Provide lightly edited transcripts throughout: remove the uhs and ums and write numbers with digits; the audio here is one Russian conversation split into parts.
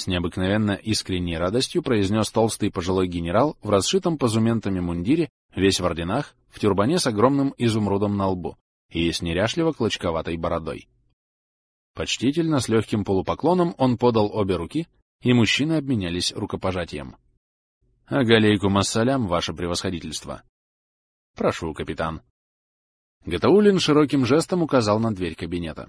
С необыкновенно искренней радостью произнес толстый пожилой генерал в расшитом позументами мундире, весь в орденах, в тюрбане с огромным изумрудом на лбу и с неряшливо клочковатой бородой. Почтительно, с легким полупоклоном он подал обе руки, и мужчины обменялись рукопожатием. — Агалейкум ассалям, ваше превосходительство. — Прошу, капитан. Гатауллин широким жестом указал на дверь кабинета.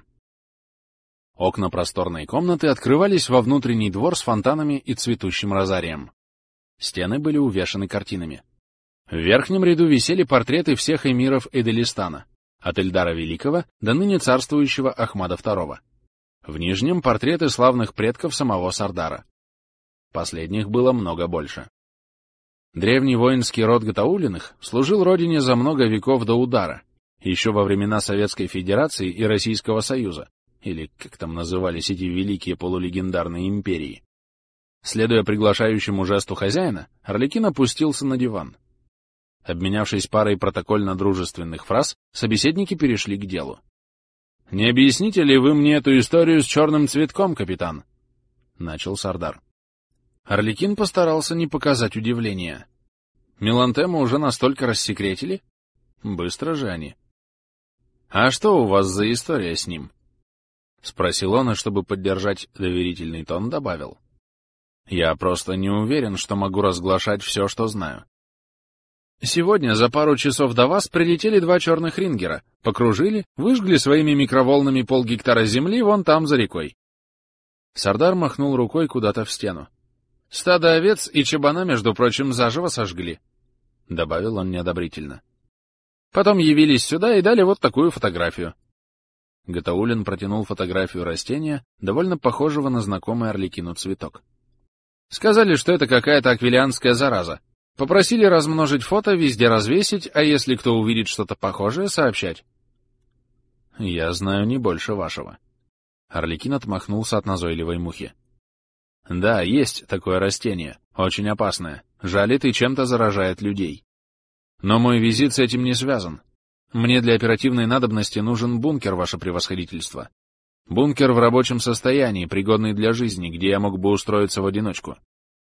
Окна просторной комнаты открывались во внутренний двор с фонтанами и цветущим розарием. Стены были увешаны картинами. В верхнем ряду висели портреты всех эмиров Эделистана, от Эльдара Великого до ныне царствующего Ахмада II. В нижнем — портреты славных предков самого Сардара. Последних было много больше. Древний воинский род Гатауллиных служил родине за много веков до удара, еще во времена Советской Федерации и Российского Союза, или как там назывались эти великие полулегендарные империи. Следуя приглашающему жесту хозяина, Арлекин опустился на диван. Обменявшись парой протокольно-дружественных фраз, собеседники перешли к делу. — Не объясните ли вы мне эту историю с черным цветком, капитан? — начал Сардар. Арлекин постарался не показать удивления. Мелантему уже настолько рассекретили? Быстро же они. — А что у вас за история с ним? — спросил он, и чтобы поддержать доверительный тон, добавил. — Я просто не уверен, что могу разглашать все, что знаю. Сегодня за пару часов до вас прилетели 2 черных рингера, покружили, выжгли своими микроволнами полгектара земли вон там за рекой. Сардар махнул рукой куда-то в стену. — Стадо овец и чабана, между прочим, заживо сожгли, — добавил он неодобрительно. Потом явились сюда и дали вот такую фотографию. Гатауллин протянул фотографию растения, довольно похожего на знакомый Арлекину цветок. Сказали, что это какая-то аквилианская зараза. Попросили размножить фото, везде развесить, а если кто увидит что-то похожее, сообщать. — Я знаю не больше вашего. Арлекин отмахнулся от назойливой мухи. — Да, есть такое растение, очень опасное, жалит и чем-то заражает людей. Но мой визит с этим не связан. Мне для оперативной надобности нужен бункер, ваше превосходительство. Бункер в рабочем состоянии, пригодный для жизни, где я мог бы устроиться в одиночку.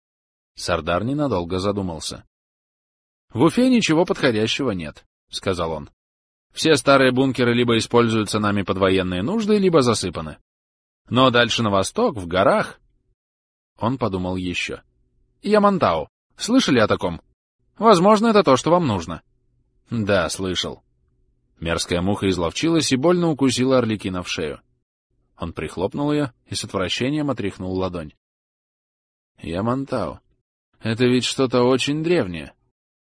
Сардар ненадолго задумался. — В Уфе ничего подходящего нет, — сказал он. — Все старые бункеры либо используются нами под военные нужды, либо засыпаны. Но дальше на восток, в горах... Он подумал еще. — Ямантау. Слышали о таком? Возможно, это то, что вам нужно. — Да, слышал. Мерзкая муха изловчилась и больно укусила Арлекина в шею. Он прихлопнул ее и с отвращением отряхнул ладонь. — Ямантау. Это ведь что-то очень древнее.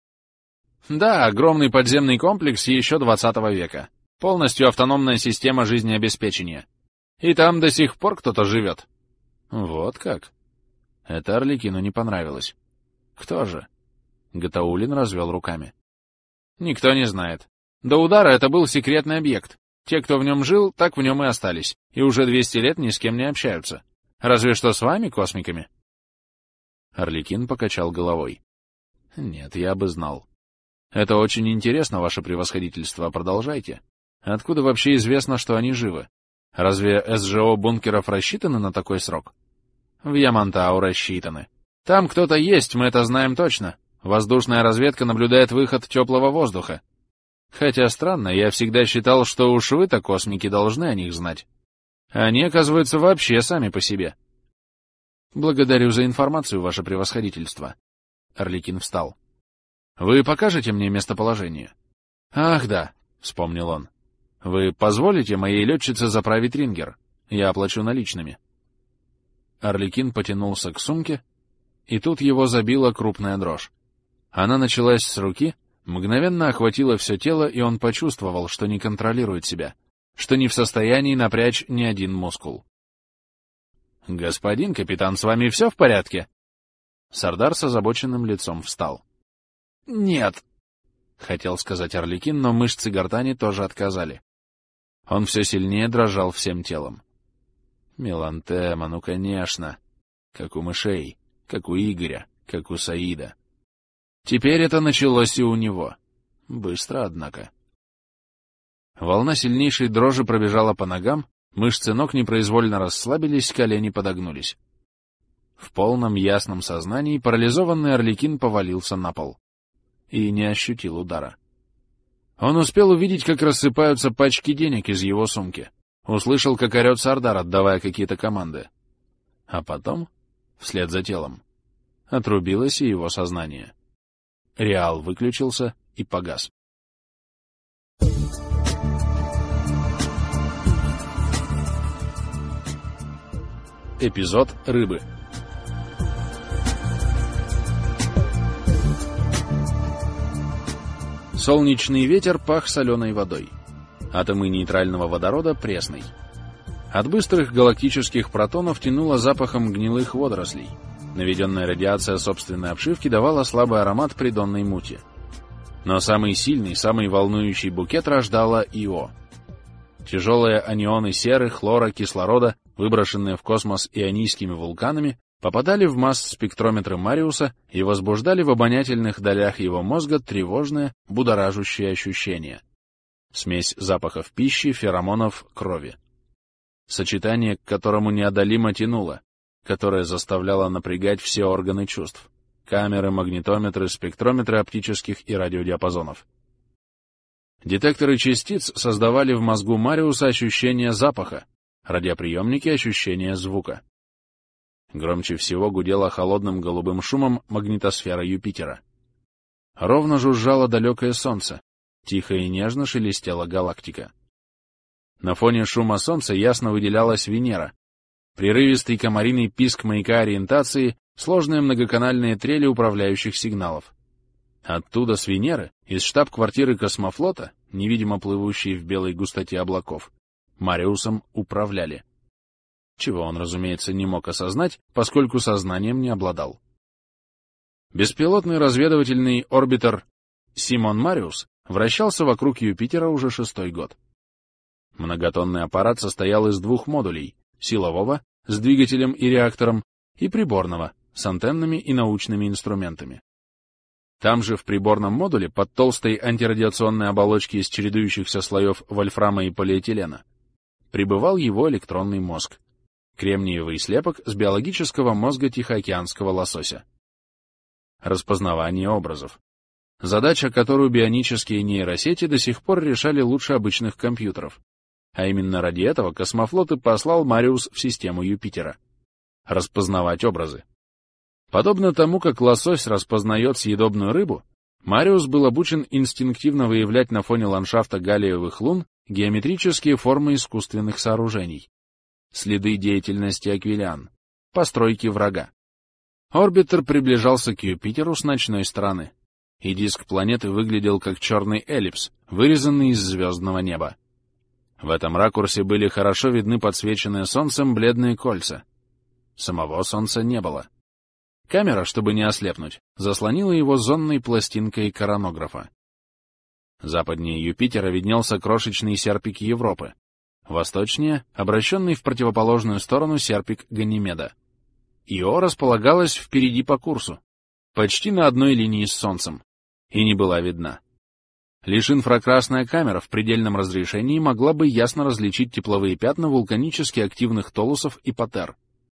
Да, огромный подземный комплекс еще 20 века. Полностью автономная система жизнеобеспечения. И там до сих пор кто-то живет. Вот как? Это Арлекину не понравилось. Кто же? Гатауллин развел руками. Никто не знает. До удара это был секретный объект. Те, кто в нем жил, так в нем и остались. И уже 200 лет ни с кем не общаются. Разве что с вами, космиками. Арлекин покачал головой. — Нет, я бы знал. — Это очень интересно, ваше превосходительство, продолжайте. Откуда вообще известно, что они живы? Разве СЖО бункеров рассчитаны на такой срок? — В Ямантау рассчитаны. Там кто-то есть, мы это знаем точно. Воздушная разведка наблюдает выход теплого воздуха. Хотя странно, я всегда считал, что уж вы-то, космики, должны о них знать. Они, оказывается, вообще сами по себе. — Благодарю за информацию, ваше превосходительство. Арлекин встал. — Вы покажете мне местоположение? — Ах, да, — вспомнил он. — Вы позволите моей летчице заправить рингер? Я оплачу наличными. Арлекин потянулся к сумке, и тут его забила крупная дрожь. Она началась с руки, мгновенно охватила все тело, и он почувствовал, что не контролирует себя, что не в состоянии напрячь ни один мускул. — Господин капитан, с вами все в порядке? Сардар с озабоченным лицом встал. — Нет, — хотел сказать Арлекин, но мышцы гортани тоже отказали. Он все сильнее дрожал всем телом. Мелантема, ну конечно. Как у мышей, как у Игоря, как у Саида. Теперь это началось и у него. Быстро, однако. Волна сильнейшей дрожи пробежала по ногам, мышцы ног непроизвольно расслабились, колени подогнулись. В полном ясном сознании парализованный Арлекин повалился на пол и не ощутил удара. Он успел увидеть, как рассыпаются пачки денег из его сумки, услышал, как орёт Сардар, отдавая какие-то команды. А потом, вслед за телом, отрубилось и его сознание. Реал выключился и погас. Эпизод «Рыбы». Солнечный ветер пах соленой водой. Атомы нейтрального водорода — пресной. От быстрых галактических протонов тянуло запахом гнилых водорослей. Наведенная радиация собственной обшивки давала слабый аромат придонной мути. Но самый сильный, самый волнующий букет рождала Ио. Тяжелые анионы серы, хлора, кислорода, выброшенные в космос ионийскими вулканами, попадали в масс-спектрометры Мариуса и возбуждали в обонятельных долях его мозга тревожное, будоражущее ощущение. Смесь запахов пищи, феромонов, крови. Сочетание, к которому неодолимо тянуло, которое заставляло напрягать все органы чувств. Камеры, магнитометры, спектрометры оптических и радиодиапазонов. Детекторы частиц создавали в мозгу Мариуса ощущение запаха, радиоприемники — ощущение звука. Громче всего гудела холодным голубым шумом магнитосфера Юпитера. Ровно жужжало далекое солнце, тихо и нежно шелестела галактика. На фоне шума солнца ясно выделялась Венера. Прерывистый комариный писк маяка ориентации, сложные многоканальные трели управляющих сигналов. Оттуда, с Венеры, из штаб-квартиры космофлота, невидимо плывущей в белой густоте облаков, Мариусом управляли. Чего он, разумеется, не мог осознать, поскольку сознанием не обладал. Беспилотный разведывательный орбитер Симон Мариус вращался вокруг Юпитера уже 6-й год. Многотонный аппарат состоял из 2 модулей — силового, с двигателем и реактором, и приборного, с антеннами и научными инструментами. Там же в приборном модуле, под толстой антирадиационной оболочки из чередующихся слоев вольфрама и полиэтилена, пребывал его электронный мозг — кремниевый слепок с биологического мозга тихоокеанского лосося. Распознавание образов. Задача, которую бионические нейросети до сих пор решали лучше обычных компьютеров. А именно ради этого космофлот и послал Мариус в систему Юпитера. Распознавать образы. Подобно тому, как лосось распознает съедобную рыбу, Мариус был обучен инстинктивно выявлять на фоне ландшафта галлиевых лун геометрические формы искусственных сооружений, следы деятельности аквилиан, постройки врага. Орбитер приближался к Юпитеру с ночной стороны, и диск планеты выглядел как черный эллипс, вырезанный из звездного неба. В этом ракурсе были хорошо видны подсвеченные солнцем бледные кольца. Самого солнца не было. Камера, чтобы не ослепнуть, заслонила его зонной пластинкой коронографа. Западнее Юпитера виднелся крошечный серпик Европы. Восточнее — обращенный в противоположную сторону серпик Ганимеда. Ио располагалась впереди по курсу, почти на одной линии с Солнцем, и не была видна. Лишь инфракрасная камера в предельном разрешении могла бы ясно различить тепловые пятна вулканически активных толусов и патер.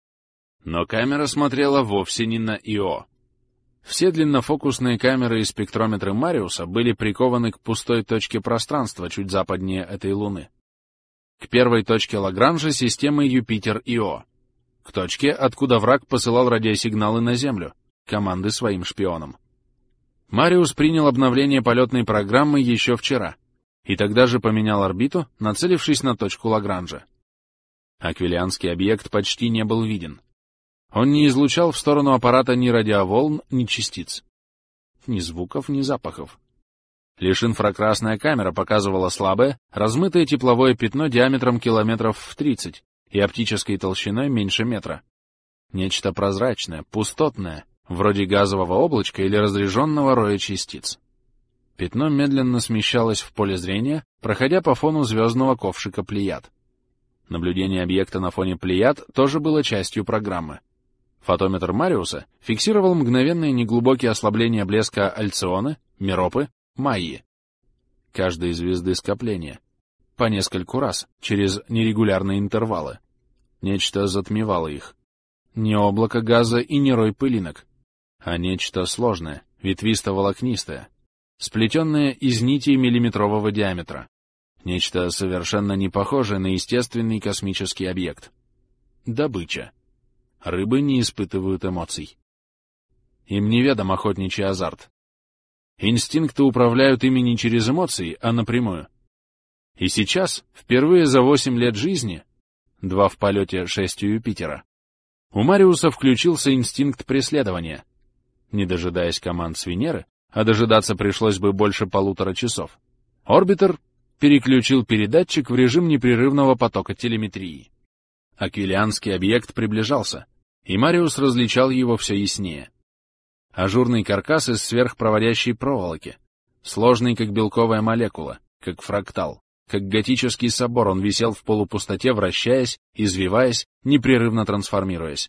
Но камера смотрела вовсе не на Ио. Все длиннофокусные камеры и спектрометры Мариуса были прикованы к пустой точке пространства чуть западнее этой Луны. К первой точке Лагранжа системы Юпитер-Ио. К точке, откуда враг посылал радиосигналы на Землю, команды своим шпионам. Мариус принял обновление полетной программы еще вчера, и тогда же поменял орбиту, нацелившись на точку Лагранжа. Аквилианский объект почти не был виден. Он не излучал в сторону аппарата ни радиоволн, ни частиц. Ни звуков, ни запахов. Лишь инфракрасная камера показывала слабое, размытое тепловое пятно диаметром километров в 30 и оптической толщиной меньше метра. Нечто прозрачное, пустотное, вроде газового облачка или разряженного роя частиц. Пятно медленно смещалось в поле зрения, проходя по фону звездного ковшика Плеяд. Наблюдение объекта на фоне Плеяд тоже было частью программы. Фотометр Мариуса фиксировал мгновенные неглубокие ослабления блеска Альционы, Меропы, Майи. Каждой звезды скопления. По нескольку раз, через нерегулярные интервалы. Нечто затмевало их. Не облако газа и не рой пылинок, а нечто сложное, ветвисто-волокнистое, сплетенное из нитей миллиметрового диаметра. Нечто совершенно не похожее на естественный космический объект. Добыча. Рыбы не испытывают эмоций. Им неведом охотничий азарт. Инстинкты управляют ими не через эмоции, а напрямую. И сейчас, впервые за 8 лет жизни, 2 в полете 6 у Юпитера, у Мариуса включился инстинкт преследования. Не дожидаясь команд с Венеры, а дожидаться пришлось бы больше 1,5 часов, орбитер переключил передатчик в режим непрерывного потока телеметрии. Аквилианский объект приближался, и Мариус различал его все яснее. Ажурный каркас из сверхпроводящей проволоки, сложный как белковая молекула, как фрактал, как готический собор, он висел в полупустоте, вращаясь, извиваясь, непрерывно трансформируясь.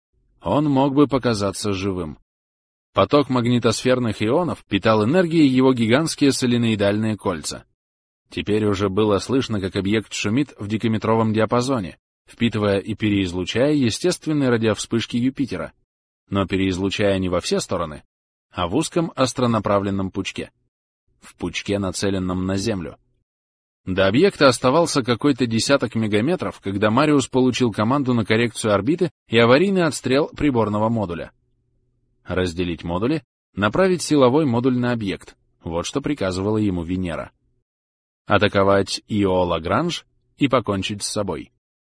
Он мог бы показаться живым. Поток магнитосферных ионов питал энергией его гигантские соленоидальные кольца. Теперь уже было слышно, как объект шумит в декаметровом диапазоне, впитывая и переизлучая естественные радиовспышки Юпитера, но переизлучая не во все стороны, а в узком остронаправленном пучке. В пучке, нацеленном на Землю. До объекта оставался какой-то десяток мегаметров, когда Мариус получил команду на коррекцию орбиты и аварийный отстрел приборного модуля. Разделить модули, направить силовой модуль на объект. Вот что приказывала ему Венера. Атаковать Ио Лагранж и покончить с собой.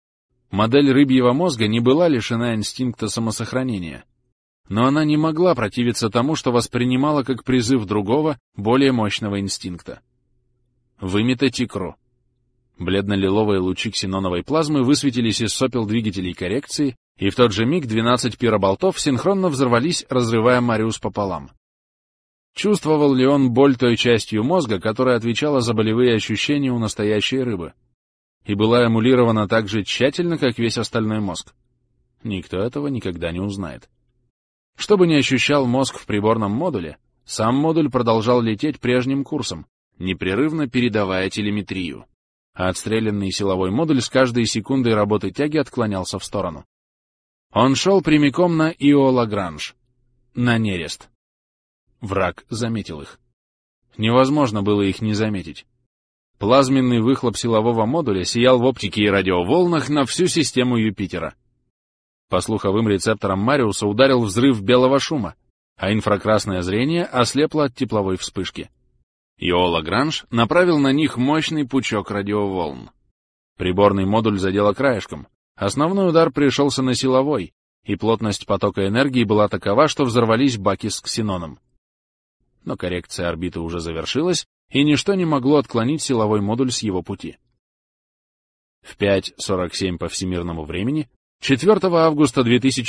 Модель рыбьего мозга не была лишена инстинкта самосохранения, но она не могла противиться тому, что воспринимала как призыв другого, более мощного инстинкта. Выметать икру. Бледно-лиловые лучи ксеноновой плазмы высветились из сопел двигателей коррекции, и в тот же миг 12 пироболтов синхронно взорвались, разрывая Мариус пополам. Чувствовал ли он боль той частью мозга, которая отвечала за болевые ощущения у настоящей рыбы, и была эмулирована так же тщательно, как весь остальной мозг? Никто этого никогда не узнает. Что бы ни ощущал мозг в приборном модуле, сам модуль продолжал лететь прежним курсом, непрерывно передавая телеметрию, а отстрелянный силовой модуль с каждой секундой работы тяги отклонялся в сторону. Он шел прямиком на Ио Лагранж, на нерест. Враг заметил их. Невозможно было их не заметить. Плазменный выхлоп силового модуля сиял в оптике и радиоволнах на всю систему Юпитера. По слуховым рецепторам Мариуса ударил взрыв белого шума, а инфракрасное зрение ослепло от тепловой вспышки. Ио Лагранж направил на них мощный пучок радиоволн. Приборный модуль задело краешком. Основной удар пришелся на силовой, и плотность потока энергии была такова, что взорвались баки с ксеноном. Но коррекция орбиты уже завершилась, и ничто не могло отклонить силовой модуль с его пути. В 5:47 по всемирному времени, 4 августа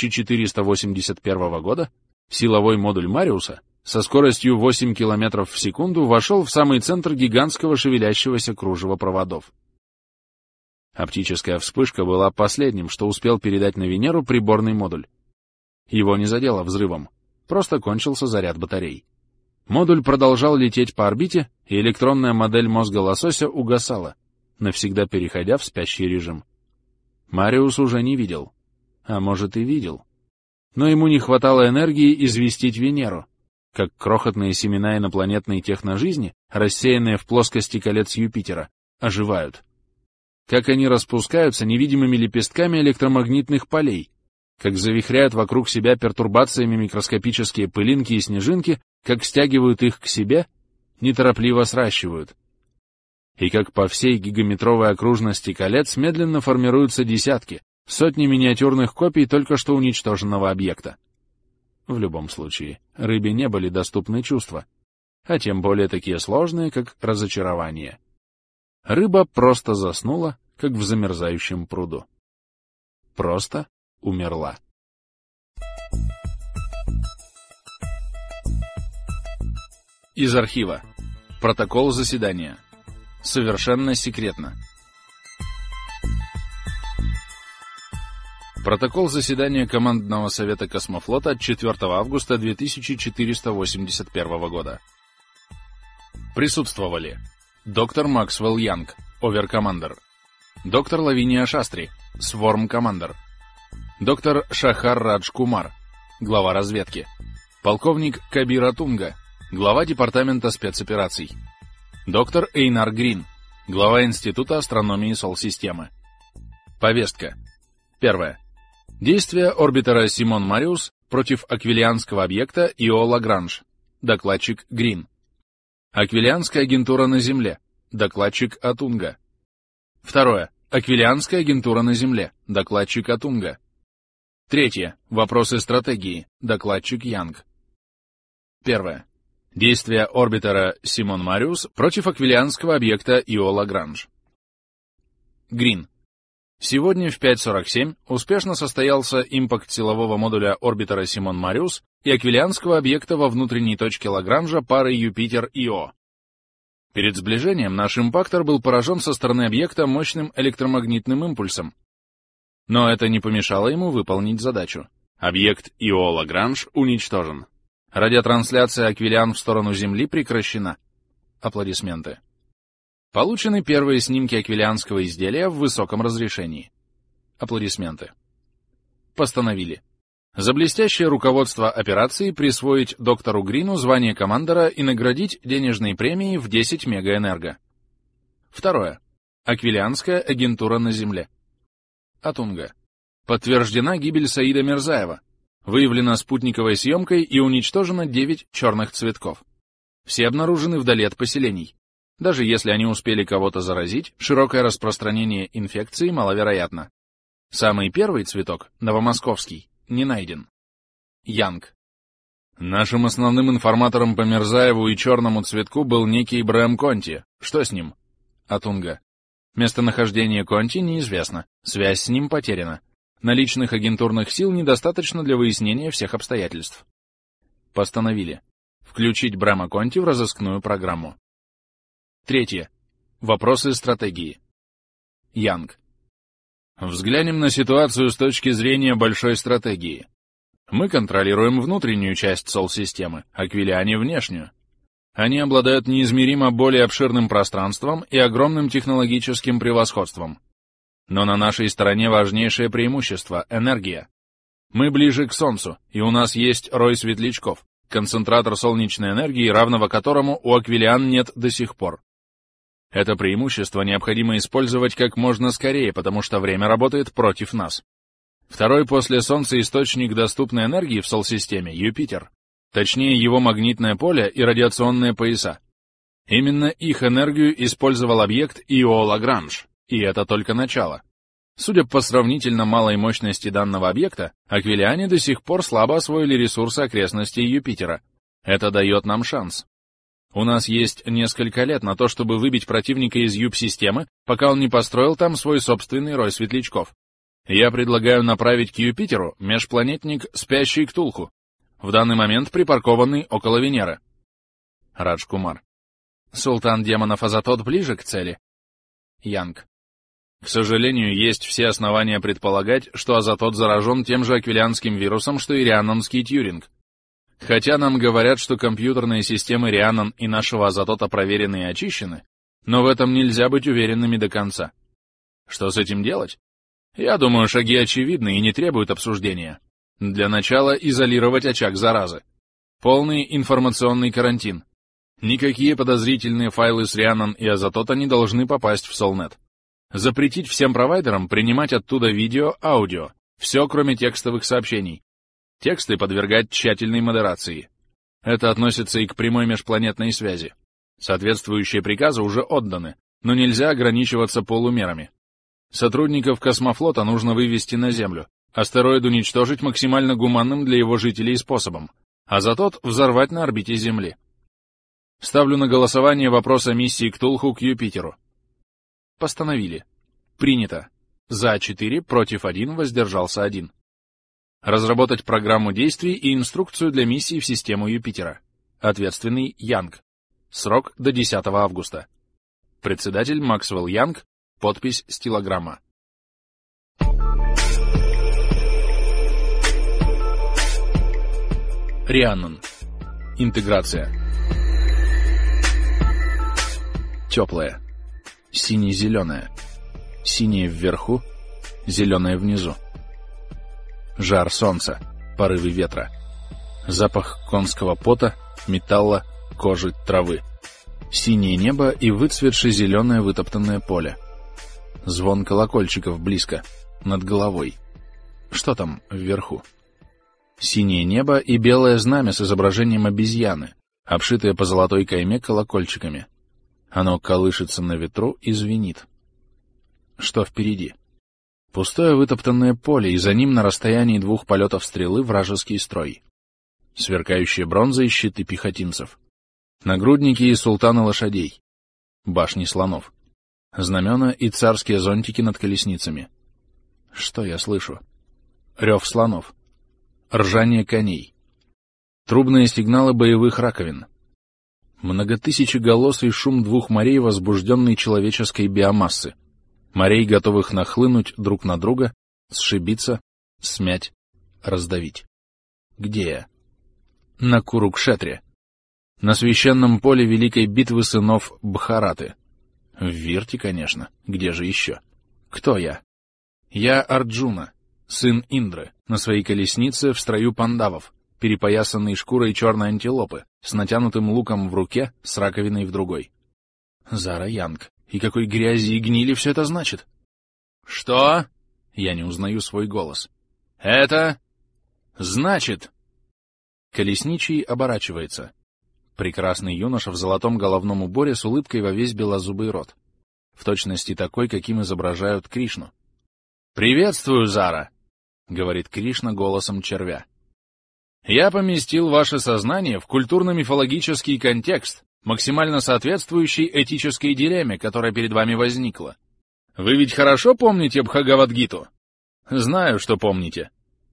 2481 года, силовой модуль Мариуса со скоростью 8 км в секунду вошел в самый центр гигантского шевелящегося кружева проводов. Оптическая вспышка была последним, что успел передать на Венеру приборный модуль. Его не задело взрывом, просто кончился заряд батарей. Модуль продолжал лететь по орбите, и электронная модель мозга лосося угасала, навсегда переходя в спящий режим. Мариус уже не видел. А может и видел. Но ему не хватало энергии известить Венеру, как крохотные семена инопланетной техножизни, рассеянные в плоскости колец Юпитера, оживают. Как они распускаются невидимыми лепестками электромагнитных полей, как завихряют вокруг себя пертурбациями микроскопические пылинки и снежинки, как стягивают их к себе, неторопливо сращивают. И как по всей гигаметровой окружности колец медленно формируются десятки, сотни миниатюрных копий только что уничтоженного объекта. В любом случае, рыбе не были доступны чувства, а тем более такие сложные, как разочарование. Рыба просто заснула, как в замерзающем пруду. Просто умерла. Из архива. Протокол заседания. Совершенно секретно. Протокол заседания Командного совета Космофлота от 4 августа 2481 года. Присутствовали доктор Максвелл Янг, оверкомандер, доктор Лавиния Шастри, сворм-командер, Доктор Шахар Радж Кумар, глава разведки. Полковник Кабир Атунга, глава департамента спецопераций. Доктор Эйнар Грин, глава Института астрономии Сол-системы. Повестка. 1. Действия орбитера Симон Мариус против аквилианского объекта Ио Лагранж. Докладчик Грин. Аквилианская агентура на Земле. Докладчик Атунга. 2. Аквилианская агентура на Земле. Докладчик Атунга. 3. Вопросы стратегии. Докладчик Янг. 1. Действия орбитера Симон Мариус против аквилианского объекта Ио Лагранж. Грин. Сегодня в 5:47 успешно состоялся импакт силового модуля орбитера Симон Мариус и аквилианского объекта во внутренней точке Лагранжа пары Юпитер-Ио. Перед сближением наш импактор был поражен со стороны объекта мощным электромагнитным импульсом. Но это не помешало ему выполнить задачу. Объект Ио Лагранж уничтожен. Радиотрансляция аквилиан в сторону Земли прекращена. Аплодисменты. Получены первые снимки аквилианского изделия в высоком разрешении. Аплодисменты. Постановили. За блестящее руководство операции присвоить доктору Грину звание командора и наградить денежной премией в 10 мегаэнерго. 2. Аквилианская агентура на Земле. Атунга. Подтверждена гибель Саида Мирзаева. Выявлена спутниковой съемкой и уничтожено 9 черных цветков. Все обнаружены вдали от поселений. Даже если они успели кого-то заразить, широкое распространение инфекции маловероятно. Самый первый цветок, новомосковский, не найден. Янг. Нашим основным информатором по Мирзаеву и черному цветку был некий Брэм Конти. Что с ним? Атунга. Местонахождение Конти неизвестно, связь с ним потеряна. Наличных агентурных сил недостаточно для выяснения всех обстоятельств. Постановили. Включить Брэма Конти в разыскную программу. 3. Вопросы стратегии. Янг. Взглянем на ситуацию с точки зрения большой стратегии. Мы контролируем внутреннюю часть Сол-системы, аквилиане — внешнюю. Они обладают неизмеримо более обширным пространством и огромным технологическим превосходством. Но на нашей стороне важнейшее преимущество — энергия. Мы ближе к Солнцу, и у нас есть рой светлячков, концентратор солнечной энергии, равного которому у аквилиан нет до сих пор. Это преимущество необходимо использовать как можно скорее, потому что время работает против нас. Второй после Солнца источник доступной энергии в Сол-системе — Юпитер. Точнее, его магнитное поле и радиационные пояса. Именно их энергию использовал объект Ио Лагранж, и это только начало. Судя по сравнительно малой мощности данного объекта, аквилиане до сих пор слабо освоили ресурсы окрестностей Юпитера. Это дает нам шанс. У нас есть несколько лет на то, чтобы выбить противника из Юп-системы, пока он не построил там свой собственный рой светлячков. Я предлагаю направить к Юпитеру межпланетник «Спящий Ктулху», в данный момент припаркованный около Венеры. Радж Кумар. Султан демонов Азатот ближе к цели. Янг. К сожалению, есть все основания предполагать, что Азатот заражен тем же аквилианским вирусом, что и рианнонский Тьюринг. Хотя нам говорят, что компьютерные системы Рианнон и нашего Азатота проверены и очищены, но в этом нельзя быть уверенными до конца. Что с этим делать? Я думаю, шаги очевидны и не требуют обсуждения. Для начала изолировать очаг заразы. Полный информационный карантин. Никакие подозрительные файлы с Рианнон и Азатота не должны попасть в Солнет. Запретить всем провайдерам принимать оттуда видео, аудио, все кроме текстовых сообщений. Тексты подвергать тщательной модерации. Это относится и к прямой межпланетной связи. Соответствующие приказы уже отданы, но нельзя ограничиваться полумерами. Сотрудников космофлота нужно вывести на Землю, астероид уничтожить максимально гуманным для его жителей способом, а Азатот взорвать на орбите Земли. Ставлю на голосование вопрос о миссии Ктулху к Юпитеру. Постановили. Принято. За 4, против 1, воздержался 1. Разработать программу действий и инструкцию для миссии в систему Юпитера. Ответственный Янг. Срок до 10 августа. Председатель Максвелл Янг. Подпись стилограмма. Рианнон. Интеграция. Теплая. Сине-зеленая. Синее вверху, зеленое внизу. Жар солнца, порывы ветра. Запах конского пота, металла, кожи, травы. Синее небо и выцветшее зеленое вытоптанное поле. Звон колокольчиков близко, над головой. Что там вверху? Синее небо и белое знамя с изображением обезьяны, обшитое по золотой кайме колокольчиками. Оно колышется на ветру и звенит. Что впереди? Пустое вытоптанное поле, и за ним на расстоянии 2 полетов стрелы вражеский строй. Сверкающие бронзой щиты пехотинцев. Нагрудники и султаны лошадей. Башни слонов. Знамена и царские зонтики над колесницами. Что я слышу? Рев слонов. Ржание коней. Трубные сигналы боевых раковин. Многотысячеголосый шум 2 морей возбужденной человеческой биомассы. Морей, готовых нахлынуть друг на друга, сшибиться, смять, раздавить. Где я? На Курукшетре. На священном поле великой битвы сынов Бхараты. В Вирте, конечно. Где же еще? Кто я? Я Арджуна, сын Индры, на своей колеснице в строю пандавов, перепоясанный шкурой черной антилопы, с натянутым луком в руке, с раковиной в другой. Зара Янг. И какой грязи и гнили все это значит? Что? Я не узнаю свой голос. Это... значит... Колесничий оборачивается. Прекрасный юноша в золотом головном уборе с улыбкой во весь белозубый рот. В точности такой, каким изображают Кришну. «Приветствую, Зара!» — говорит Кришна голосом червя. «Я поместил ваше сознание в культурно-мифологический контекст, максимально соответствующий этической дилемме, которая перед вами возникла. Вы ведь хорошо помните Бхагавад-гиту? Знаю, что помните».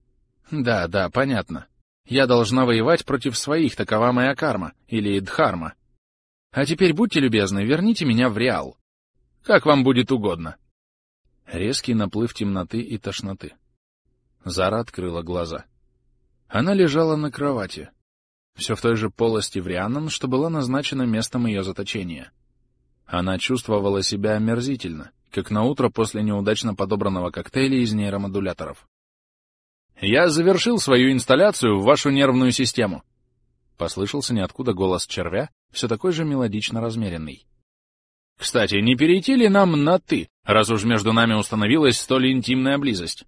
«Да, понятно. Я должна воевать против своих, такова моя карма, или дхарма. А теперь, будьте любезны, верните меня в реал. Как вам будет угодно». Резкий наплыв темноты и тошноты. Зара открыла глаза. Она лежала на кровати. Все в той же полости в Рианнан, что была назначена местом ее заточения. Она чувствовала себя омерзительно, как наутро после неудачно подобранного коктейля из нейромодуляторов. «Я завершил свою инсталляцию в вашу нервную систему», — послышался ниоткуда голос червя, все такой же мелодично размеренный. «Кстати, не перейти ли нам на «ты», раз уж между нами установилась столь интимная близость?»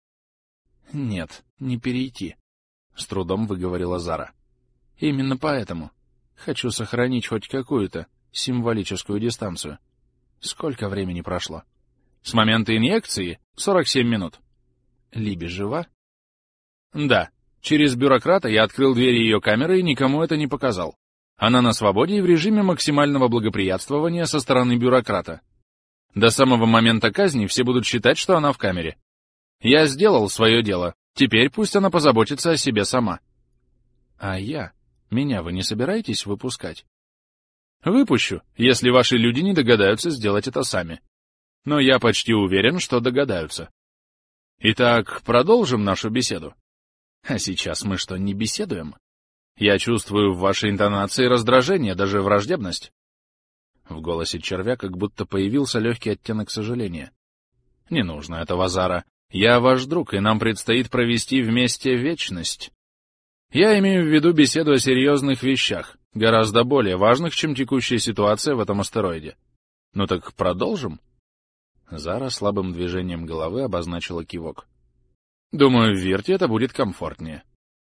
«Нет, не перейти», — с трудом выговорила Зара. «Именно поэтому. Хочу сохранить хоть какую-то символическую дистанцию. Сколько времени прошло?» «С момента инъекции 47 минут». «Либи жива?» «Да. Через бюрократа я открыл двери ее камеры и никому это не показал. Она на свободе и в режиме максимального благоприятствования со стороны бюрократа. До самого момента казни все будут считать, что она в камере. Я сделал свое дело. Теперь пусть она позаботится о себе сама». «А я? Меня вы не собираетесь выпускать?» «Выпущу, если ваши люди не догадаются сделать это сами. Но я почти уверен, что догадаются. Итак, продолжим нашу беседу». «А сейчас мы что, не беседуем? Я чувствую в вашей интонации раздражение, даже враждебность». В голосе червя как будто появился легкий оттенок сожаления. «Не нужно этого, Зара. Я ваш друг, и нам предстоит провести вместе вечность. Я имею в виду беседу о серьезных вещах, гораздо более важных, чем текущая ситуация в этом астероиде. Ну так продолжим?» Зара слабым движением головы обозначила кивок. «Думаю, в Вирте это будет комфортнее».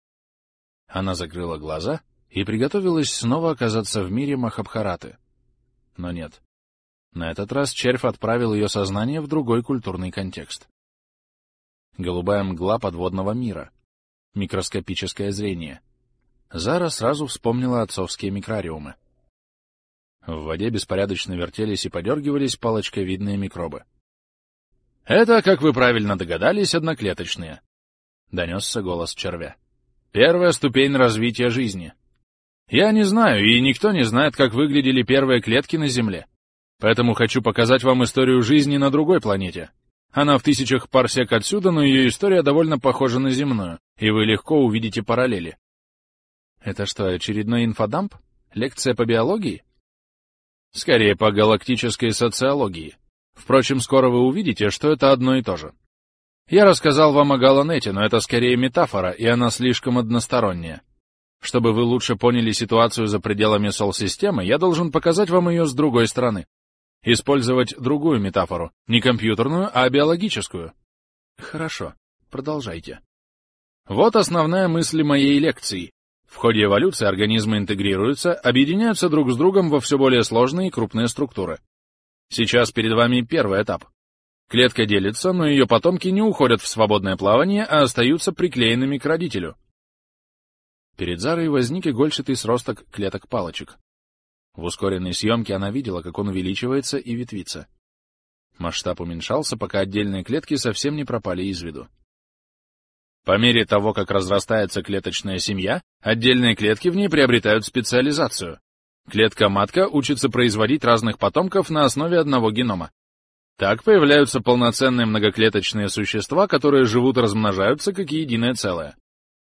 Она закрыла глаза и приготовилась снова оказаться в мире Махабхараты. Но нет. На этот раз червь отправил ее сознание в другой культурный контекст. Голубая мгла подводного мира. Микроскопическое зрение. Зара сразу вспомнила отцовские микрориумы. В воде беспорядочно вертелись и подергивались палочковидные микробы. «Это, как вы правильно догадались, одноклеточные», — донесся голос червя. «Первая ступень развития жизни. Я не знаю, и никто не знает, как выглядели первые клетки на Земле. Поэтому хочу показать вам историю жизни на другой планете. Она в 1000 парсек отсюда, но ее история довольно похожа на земную, и вы легко увидите параллели». «Это что, очередной инфодамп? Лекция по биологии?» «Скорее, по галактической социологии. Впрочем, скоро вы увидите, что это одно и то же». Я рассказал вам о Галанете, но это скорее метафора, и она слишком односторонняя. Чтобы вы лучше поняли ситуацию за пределами Сол-системы, я должен показать вам ее с другой стороны. Использовать другую метафору, не компьютерную, а биологическую. Хорошо, продолжайте. Вот основная мысль моей лекции. В ходе эволюции организмы интегрируются, объединяются друг с другом во все более сложные и крупные структуры. Сейчас перед вами первый этап. Клетка делится, но ее потомки не уходят в свободное плавание, а остаются приклеенными к родителю. Перед Зарой возник игольчатый сросток клеток-палочек. В ускоренной съемке она видела, как он увеличивается и ветвится. Масштаб уменьшался, пока отдельные клетки совсем не пропали из виду. По мере того, как разрастается клеточная семья, отдельные клетки в ней приобретают специализацию. Клетка-матка учится производить разных потомков на основе одного генома. Так появляются полноценные многоклеточные существа, которые живут и размножаются как единое целое.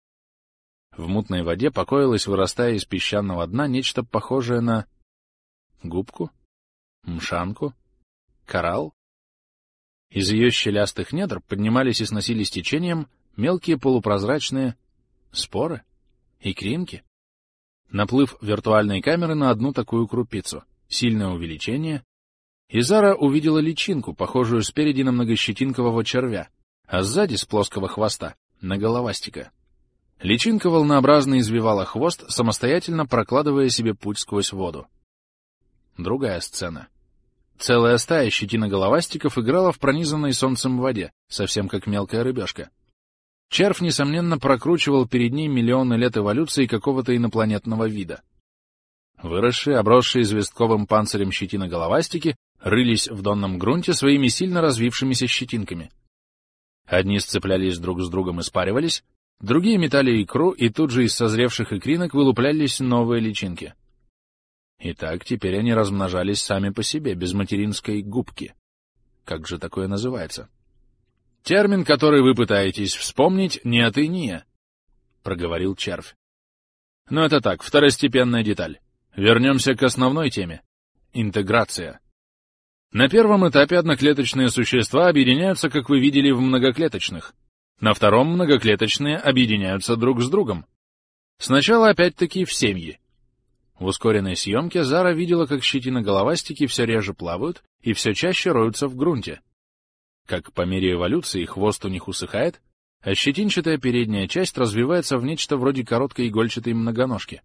В мутной воде покоилось, вырастая из песчаного дна, нечто похожее на губку, мшанку, коралл. Из ее щелястых недр поднимались и сносились течением мелкие полупрозрачные споры, икринки. Наплыв виртуальной камеры на одну такую крупицу, сильное увеличение, и Зара увидела личинку, похожую спереди на многощетинкового червя, а сзади, с плоского хвоста, на головастика. Личинка волнообразно извивала хвост, самостоятельно прокладывая себе путь сквозь воду. Другая сцена. Целая стая щетиноголовастиков играла в пронизанной солнцем воде, совсем как мелкая рыбешка. Червь, несомненно, прокручивал перед ней миллионы лет эволюции какого-то инопланетного вида. Выросшие, обросшие известковым панцирем щетиноголовастики рылись в донном грунте своими сильно развившимися щетинками. Одни сцеплялись друг с другом и спаривались, другие метали икру, и тут же из созревших икринок вылуплялись новые личинки. Итак, теперь они размножались сами по себе, без материнской губки. Как же такое называется? Термин, который вы пытаетесь вспомнить, не атения, — проговорил червь. Но это так, второстепенная деталь. Вернемся к основной теме — интеграция. На первом этапе одноклеточные существа объединяются, как вы видели, в многоклеточных. На втором многоклеточные объединяются друг с другом. Сначала опять-таки в семьи. В ускоренной съемке Зара видела, как щетиноголовастики все реже плавают и все чаще роются в грунте. Как по мере эволюции хвост у них усыхает, а щетинчатая передняя часть развивается в нечто вроде короткой игольчатой многоножки.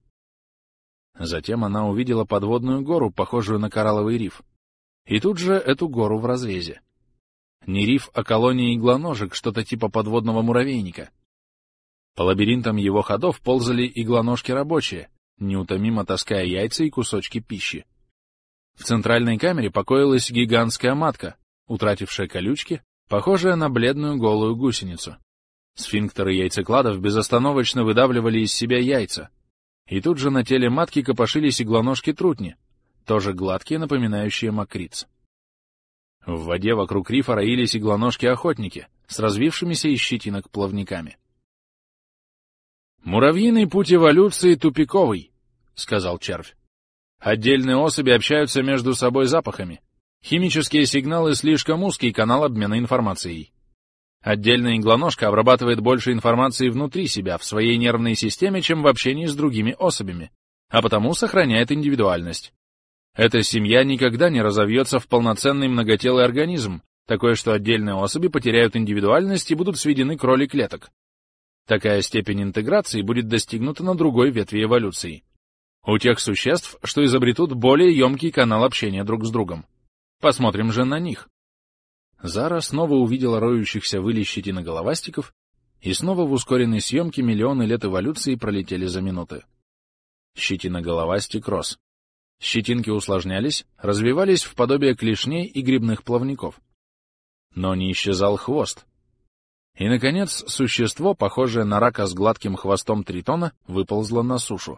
Затем она увидела подводную гору, похожую на коралловый риф. И тут же эту гору в разрезе. Не риф, а колония иглоножек, что-то типа подводного муравейника. По лабиринтам его ходов ползали иглоножки рабочие, неутомимо таская яйца и кусочки пищи. В центральной камере покоилась гигантская матка, утратившая колючки, похожая на бледную голую гусеницу. Сфинктеры яйцекладов безостановочно выдавливали из себя яйца. И тут же на теле матки копошились иглоножки-трутни, тоже гладкие, напоминающие мокриц. В воде вокруг рифа роились иглоножки-охотники с развившимися из щетинок плавниками. «Муравьиный путь эволюции тупиковый», — сказал червь. «Отдельные особи общаются между собой запахами. Химические сигналы — слишком узкий канал обмена информацией. Отдельная иглоножка обрабатывает больше информации внутри себя, в своей нервной системе, чем в общении с другими особями, а потому сохраняет индивидуальность. Эта семья никогда не разовьется в полноценный многотелый организм, такое, что отдельные особи потеряют индивидуальность и будут сведены к роли клеток. Такая степень интеграции будет достигнута на другой ветви эволюции. У тех существ, что изобретут более емкий канал общения друг с другом. Посмотрим же на них». Зара снова увидела роющихся выли щетиноголовастиков, и снова в ускоренной съемке миллионы лет эволюции пролетели за минуты. Щетиноголовастик рос. Щетинки усложнялись, развивались в подобие клешней и грибных плавников. Но не исчезал хвост. И, наконец, существо, похожее на рака с гладким хвостом тритона, выползло на сушу.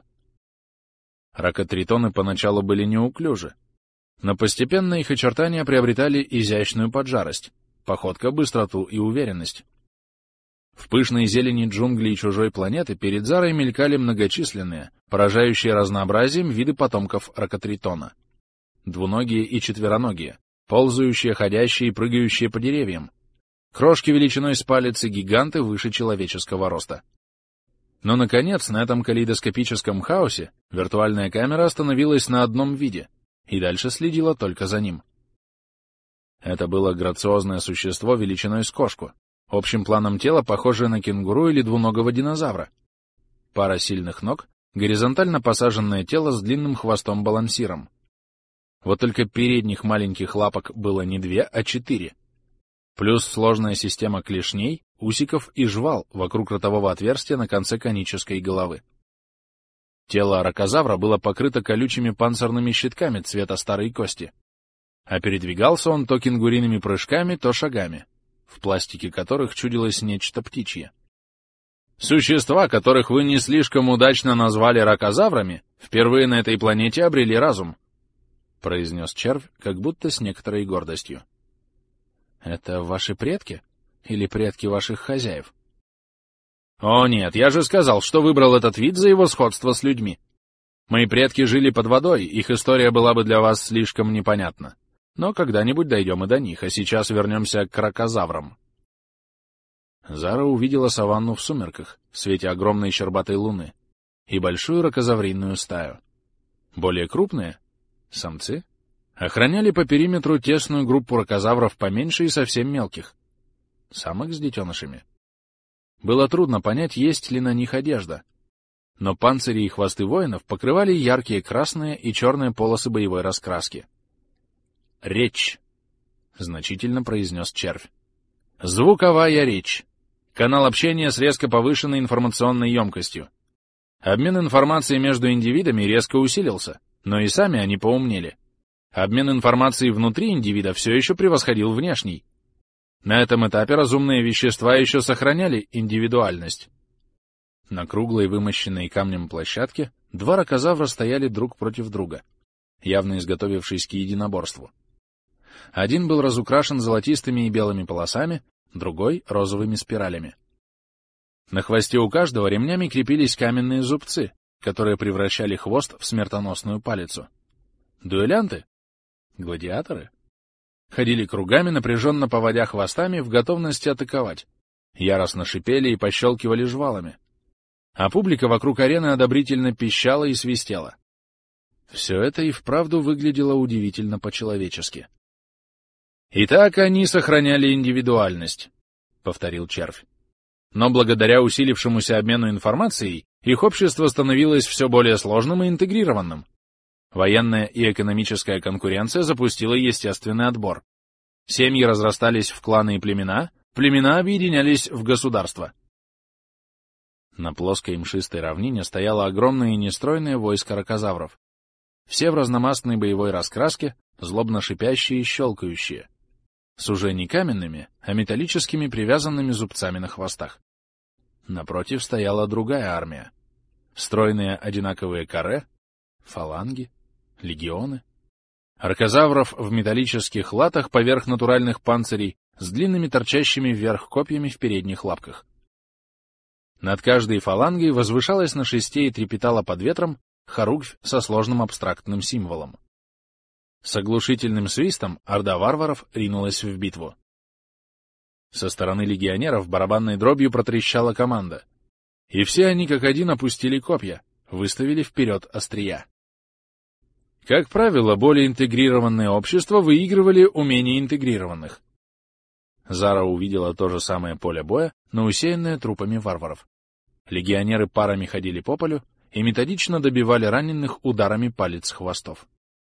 Ракотритоны поначалу были неуклюжи, но постепенно их очертания приобретали изящную поджарость, походка, быстроту и уверенность. В пышной зелени джунглей чужой планеты перед Зарой мелькали многочисленные, поражающие разнообразием виды потомков ракотритона. Двуногие и четвероногие, ползающие, ходящие и прыгающие по деревьям, крошки величиной с палец и гиганты выше человеческого роста. Но, наконец, на этом калейдоскопическом хаосе виртуальная камера остановилась на одном виде и дальше следила только за ним. Это было грациозное существо величиной с кошку, общим планом тела похожее на кенгуру или двуногого динозавра. Пара сильных ног, горизонтально посаженное тело с длинным хвостом-балансиром. Вот только передних маленьких лапок было не 2, а 4. Плюс сложная система клешней, усиков и жвал вокруг ротового отверстия на конце конической головы. Тело ракозавра было покрыто колючими панцирными щитками цвета старой кости, а передвигался он то кенгуриными прыжками, то шагами, в пластике которых чудилось нечто птичье. Существа, которых вы не слишком удачно назвали ракозаврами, впервые на этой планете обрели разум, — произнес червь, как будто с некоторой гордостью. — Это ваши предки? Или предки ваших хозяев? — О нет, я же сказал, что выбрал этот вид за его сходство с людьми. Мои предки жили под водой, их история была бы для вас слишком непонятна. Но когда-нибудь дойдем и до них, а сейчас вернемся к ракозаврам. Зара увидела саванну в сумерках, в свете огромной щербатой луны, и большую ракозавринную стаю. Более крупные — самцы — охраняли по периметру тесную группу ракозавров поменьше и совсем мелких — самок с детенышами. Было трудно понять, есть ли на них одежда, но панцири и хвосты воинов покрывали яркие красные и черные полосы боевой раскраски. «Речь», — значительно произнес червь. «Звуковая речь. Канал общения с резко повышенной информационной емкостью. Обмен информацией между индивидами резко усилился, но и сами они поумнели. Обмен информацией внутри индивида все еще превосходил внешний. На этом этапе разумные вещества еще сохраняли индивидуальность». На круглой, вымощенной камнем площадке два ракозавра стояли друг против друга, явно изготовившись к единоборству. Один был разукрашен золотистыми и белыми полосами, другой — розовыми спиралями. На хвосте у каждого ремнями крепились каменные зубцы, которые превращали хвост в смертоносную палицу. Дуэлянты? Гладиаторы? Ходили кругами, напряженно поводя хвостами в готовности атаковать, яростно шипели и пощелкивали жвалами. А публика вокруг арены одобрительно пищала и свистела. Все это и вправду выглядело удивительно по-человечески. «Итак, они сохраняли индивидуальность», — повторил червь. «Но благодаря усилившемуся обмену информацией их общество становилось все более сложным и интегрированным. Военная и экономическая конкуренция запустила естественный отбор. Семьи разрастались в кланы и племена, племена объединялись в государства». На плоской мшистой равнине стояло огромное и нестройное войско ракозавров. Все в разномастной боевой раскраске, злобно шипящие и щелкающие, с уже не каменными, а металлическими привязанными зубцами на хвостах. Напротив стояла другая армия. Стройные одинаковые каре, фаланги, легионы. Ракозавров в металлических латах поверх натуральных панцирей с длинными торчащими вверх копьями в передних лапках. Над каждой фалангой возвышалась на шесте и трепетала под ветром хоругвь со сложным абстрактным символом. С оглушительным свистом орда варваров ринулась в битву. Со стороны легионеров барабанной дробью протрещала команда, и все они как один опустили копья, выставили вперед острия. Как правило, более интегрированные общества выигрывали у менее интегрированных. Зара увидела то же самое поле боя, но усеянное трупами варваров. Легионеры парами ходили по полю и методично добивали раненых ударами палец хвостов.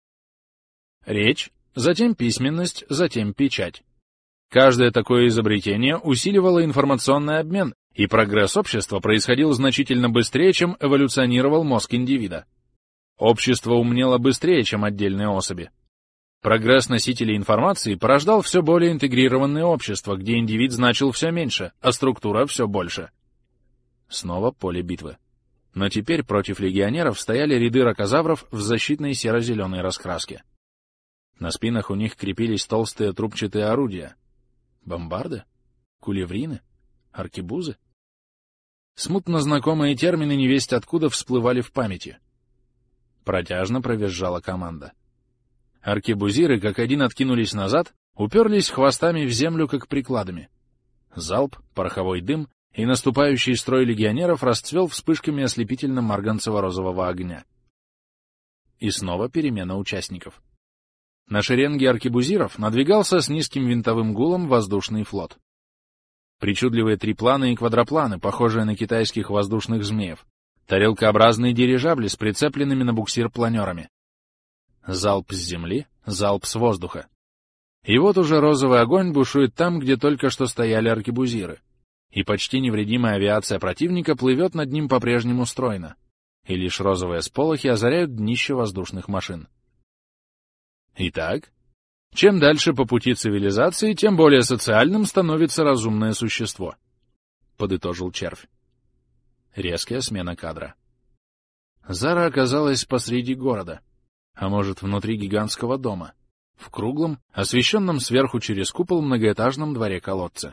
Речь, затем письменность, затем печать. Каждое такое изобретение усиливало информационный обмен, и прогресс общества происходил значительно быстрее, чем эволюционировал мозг индивида. Общество умнело быстрее, чем отдельные особи. Прогресс носителей информации порождал все более интегрированные общества, где индивид значил все меньше, а структура все больше. Снова поле битвы. Но теперь против легионеров стояли ряды ракозавров в защитной серо-зеленой раскраске. На спинах у них крепились толстые трубчатые орудия. Бомбарды? Кулеврины? Аркебузы? Смутно знакомые термины невесть откуда всплывали в памяти. Протяжно провизжала команда. Аркебузиры как один откинулись назад, уперлись хвостами в землю, как прикладами, Залп, пороховой дым, и наступающий строй легионеров расцвел вспышками ослепительно-марганцево-розового огня. И снова перемена участников. На шеренги аркебузиров надвигался с низким винтовым гулом воздушный флот. Причудливые трипланы и квадропланы, похожие на китайских воздушных змеев, тарелкообразные дирижабли с прицепленными на буксир планерами. Залп с земли, залп с воздуха. И вот уже розовый огонь бушует там, где только что стояли аркебузиры, и почти невредимая авиация противника плывет над ним по-прежнему стройно, и лишь розовые сполохи озаряют днище воздушных машин. Итак, чем дальше по пути цивилизации, тем более социальным становится разумное существо, — подытожил Червь. Резкая смена кадра. Зара оказалась посреди города, а может, внутри гигантского дома, в круглом, освещенном сверху через купол многоэтажном дворе-колодце.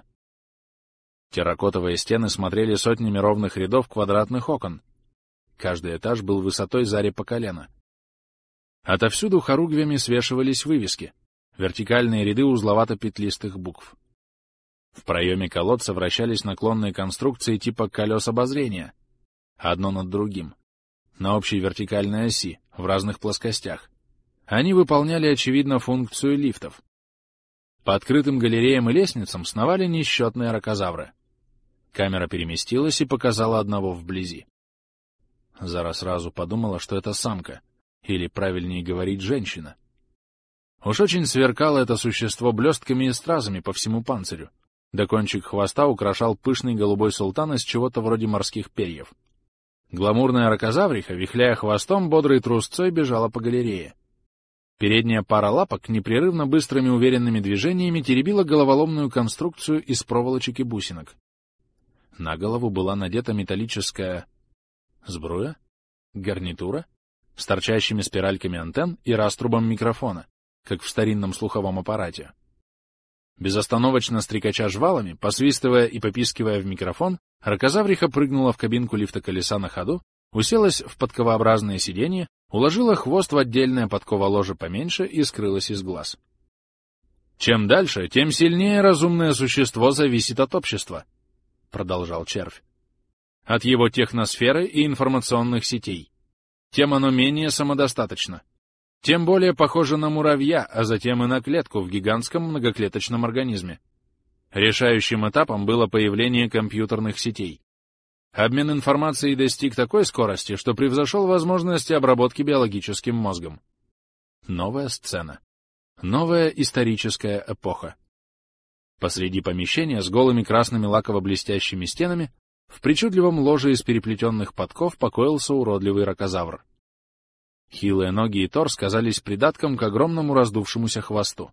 Терракотовые стены смотрели сотнями ровных рядов квадратных окон. Каждый этаж был высотой Заре по колено. Отовсюду хоругвями свешивались вывески, вертикальные ряды узловато-петлистых букв. В проеме колодца вращались наклонные конструкции типа колес обозрения, одно над другим, на общей вертикальной оси, в разных плоскостях. Они выполняли, очевидно, функцию лифтов. По открытым галереям и лестницам сновали несчетные ракозавры. Камера переместилась и показала одного вблизи. Зара сразу подумала, что это самка, или, правильнее говорить, женщина. Уж очень сверкало это существо блестками и стразами по всему панцирю, да кончик хвоста украшал пышный голубой султан из чего-то вроде морских перьев. Гламурная ракозавриха, вихляя хвостом, бодрой трусцой бежала по галерее. Передняя пара лапок непрерывно быстрыми уверенными движениями теребила головоломную конструкцию из проволочек и бусинок. На голову была надета металлическая сбруя, гарнитура с торчащими спиральками антенн и раструбом микрофона, как в старинном слуховом аппарате. Безостановочно стрекача жвалами, посвистывая и попискивая в микрофон, ракозавриха прыгнула в кабинку лифта колеса на ходу, уселась в подковообразное сиденье, уложила хвост в отдельное подковоложе поменьше и скрылась из глаз. «Чем дальше, тем сильнее разумное существо зависит от общества», — продолжал Червь. «От его техносферы и информационных сетей. Тем оно менее самодостаточно. Тем более похоже на муравья, а затем и на клетку в гигантском многоклеточном организме. Решающим этапом было появление компьютерных сетей. Обмен информацией достиг такой скорости, что превзошел возможности обработки биологическим мозгом. Новая сцена. Новая историческая эпоха. Посреди помещения с голыми красными лаково-блестящими стенами в причудливом ложе из переплетенных подков покоился уродливый ракозавр. Хилые ноги и торс казались придатком к огромному раздувшемуся хвосту.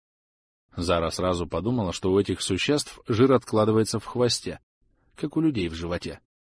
Зара сразу подумала, что у этих существ жир откладывается в хвосте, как у людей в животе.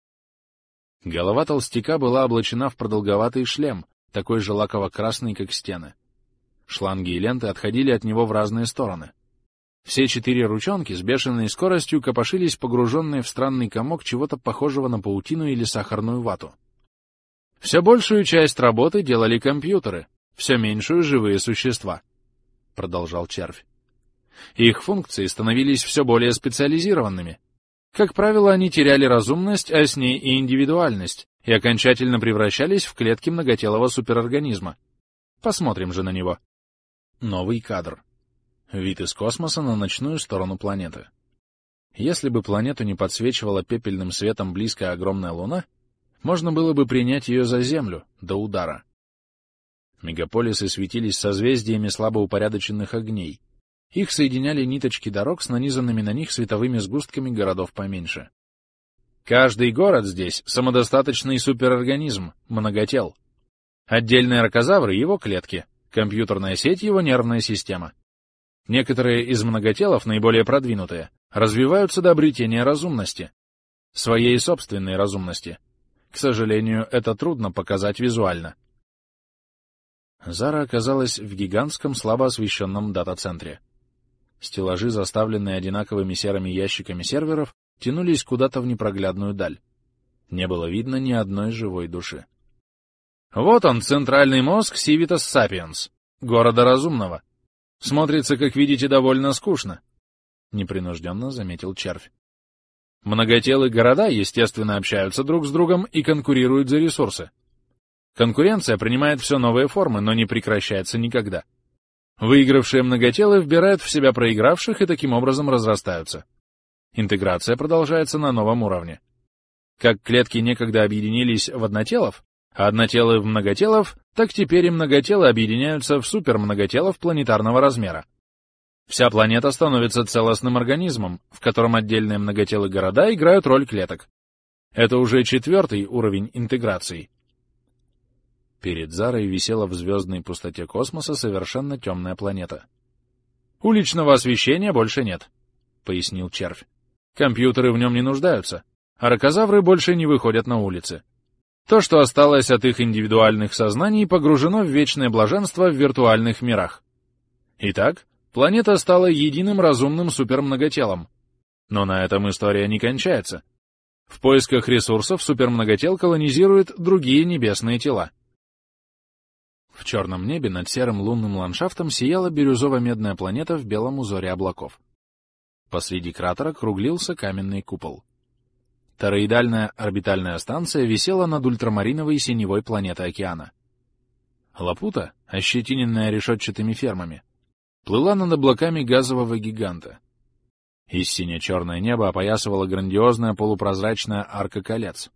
Голова толстяка была облачена в продолговатый шлем, такой же лаково-красный, как стены. Шланги и ленты отходили от него в разные стороны. Все 4 ручонки с бешеной скоростью копошились, погруженные в странный комок чего-то похожего на паутину или сахарную вату. Все большую часть работы делали компьютеры, все меньшую — живые существа, — продолжал Червь. Их функции становились все более специализированными. Как правило, они теряли разумность, а с ней и индивидуальность, и окончательно превращались в клетки многотелого суперорганизма. Посмотрим же на него. Новый кадр. Вид из космоса на ночную сторону планеты. Если бы планету не подсвечивала пепельным светом близкая огромная луна, можно было бы принять ее за Землю до удара. Мегаполисы светились созвездиями слабо упорядоченных огней. Их соединяли ниточки дорог с нанизанными на них световыми сгустками городов поменьше. Каждый город здесь — самодостаточный суперорганизм, многотел. Отдельные ракозавры — его клетки, компьютерная сеть — его нервная система. Некоторые из многотелов, наиболее продвинутые, развиваются до обретения разумности, своей собственной разумности. К сожалению, это трудно показать визуально. Зара оказалась в гигантском слабо освещенном дата-центре. Стеллажи, заставленные одинаковыми серыми ящиками серверов, тянулись куда-то в непроглядную даль. Не было видно ни одной живой души. Вот он, центральный мозг Civitas Sapiens, города разумного. Смотрится, как видите, довольно скучно. — непринужденно заметил червь. Многотелые города, естественно, общаются друг с другом и конкурируют за ресурсы. Конкуренция принимает все новые формы, но не прекращается никогда. Выигравшие многотелые вбирают в себя проигравших и таким образом разрастаются. Интеграция продолжается на новом уровне. Как клетки некогда объединились в однотелов, а однотелые в многотелов, так теперь и многотелые объединяются в супермноготелов планетарного размера. Вся планета становится целостным организмом, в котором отдельные многотелые города играют роль клеток. Это уже 4-й уровень интеграции. Перед Зарой висела в звездной пустоте космоса совершенно темная планета. «Уличного освещения больше нет», — пояснил червь. «Компьютеры в нем не нуждаются, а ракозавры больше не выходят на улицы. То, что осталось от их индивидуальных сознаний, погружено в вечное блаженство в виртуальных мирах. Итак, планета стала единым разумным супермноготелом. Но на этом история не кончается. В поисках ресурсов супермноготел колонизирует другие небесные тела. В черном небе над серым лунным ландшафтом сияла бирюзово-медная планета в белом узоре облаков. Посреди кратера круглился каменный купол. Тороидальная орбитальная станция висела над ультрамариновой синевой планетой океана. Лапута, ощетиненная решетчатыми фермами, плыла над облаками газового гиганта. И сине-черное небо опоясывала грандиозная полупрозрачная арка колец.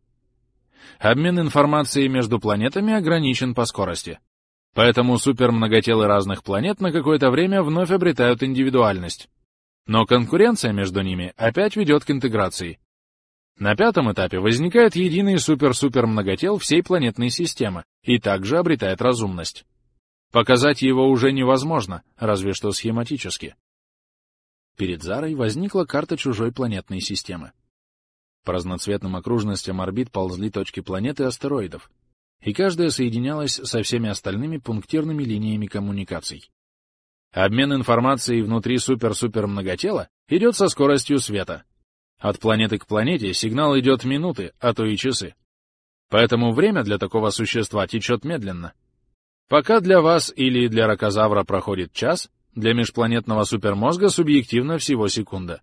Обмен информацией между планетами ограничен по скорости. Поэтому супермноготелы разных планет на какое-то время вновь обретают индивидуальность. Но конкуренция между ними опять ведет к интеграции. На 5-м этапе возникает единый супер-супермноготел всей планетной системы и также обретает разумность. Показать его уже невозможно, разве что схематически. Перед Зарой возникла карта чужой планетной системы. По разноцветным окружностям орбит ползли точки планет и астероидов, и каждая соединялась со всеми остальными пунктирными линиями коммуникаций. Обмен информацией внутри супер-супермноготела идет со скоростью света. От планеты к планете сигнал идет минуты, а то и часы. Поэтому время для такого существа течет медленно. Пока для вас или для ракозавра проходит час, для межпланетного супермозга субъективно всего секунда.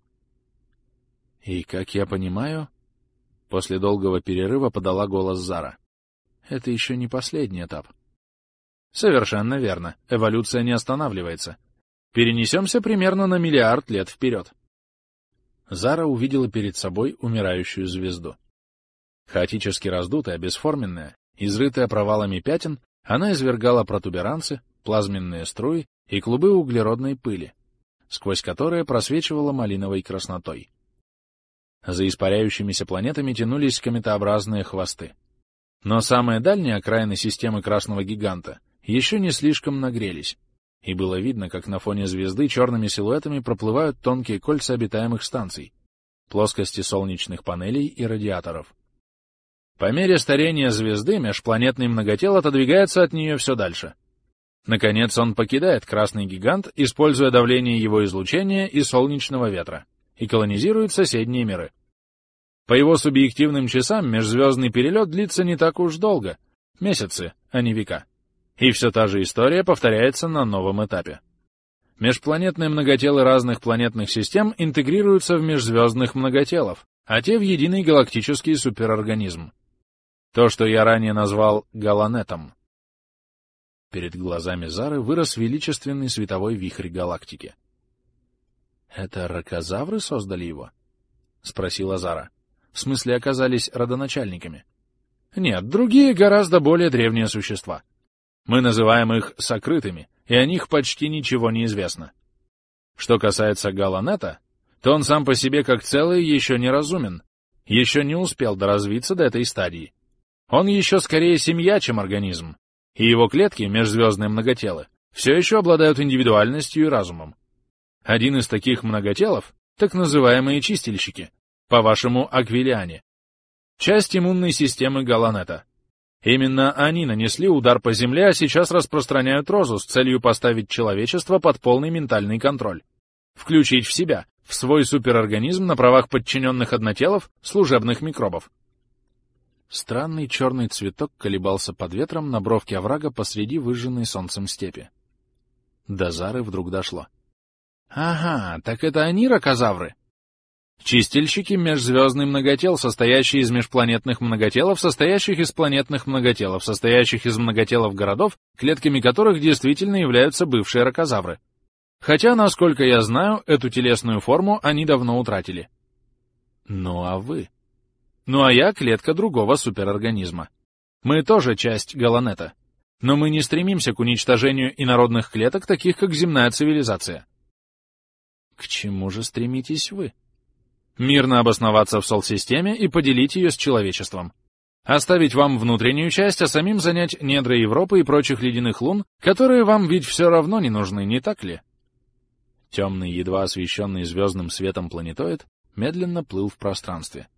И, как я понимаю, после долгого перерыва подала голос Зара. Это еще не последний этап. Совершенно верно. Эволюция не останавливается. Перенесемся примерно на миллиард лет вперед. Зара увидела перед собой умирающую звезду. Хаотически раздутая, бесформенная, изрытая провалами пятен, она извергала протуберанцы, плазменные струи и клубы углеродной пыли, сквозь которые просвечивала малиновой краснотой. За испаряющимися планетами тянулись кометообразные хвосты. Но самые дальние окраины системы красного гиганта еще не слишком нагрелись, и было видно, как на фоне звезды черными силуэтами проплывают тонкие кольца обитаемых станций, плоскости солнечных панелей и радиаторов. По мере старения звезды межпланетный многотел отодвигается от нее все дальше. Наконец он покидает красный гигант, используя давление его излучения и солнечного ветра, и колонизирует соседние миры. По его субъективным часам межзвездный перелет длится не так уж долго, месяцы, а не века. И все та же история повторяется на новом этапе. Межпланетные многотелы разных планетных систем интегрируются в межзвездных многотелов, а те в единый галактический суперорганизм. То, что я ранее назвал галанетом. Перед глазами Зары вырос величественный световой вихрь галактики. «Это ракозавры создали его?» — спросила Зара. «В смысле, оказались родоначальниками?» «Нет, другие гораздо более древние существа. Мы называем их сокрытыми, и о них почти ничего не известно. Что касается галанета, то он сам по себе как целый еще не разумен, еще не успел доразвиться до этой стадии. Он еще скорее семья, чем организм, и его клетки, межзвездные многотелы, все еще обладают индивидуальностью и разумом. Один из таких многотелов — так называемые чистильщики, по-вашему, аквилиане. Часть иммунной системы галанета. Именно они нанесли удар по Земле, а сейчас распространяют розу с целью поставить человечество под полный ментальный контроль. Включить в себя, в свой суперорганизм на правах подчиненных однотелов, служебных микробов. Странный черный цветок колебался под ветром на бровке оврага посреди выжженной солнцем степи. До Зары вдруг дошло. Ага, так это они ракозавры? Чистильщики — межзвездный многотел, состоящий из межпланетных многотелов, состоящих из планетных многотелов, состоящих из многотелов городов, клетками которых действительно являются бывшие ракозавры. Хотя, насколько я знаю, эту телесную форму они давно утратили. Ну а вы? Ну а я — клетка другого суперорганизма. Мы тоже часть Галанета. Но мы не стремимся к уничтожению инородных клеток, таких как земная цивилизация. К чему же стремитесь вы? Мирно обосноваться в Сол-системе и поделить ее с человечеством. Оставить вам внутреннюю часть, а самим занять недра Европы и прочих ледяных лун, которые вам ведь все равно не нужны, не так ли? Темный, едва освещенный звездным светом планетоид медленно плыл в пространстве.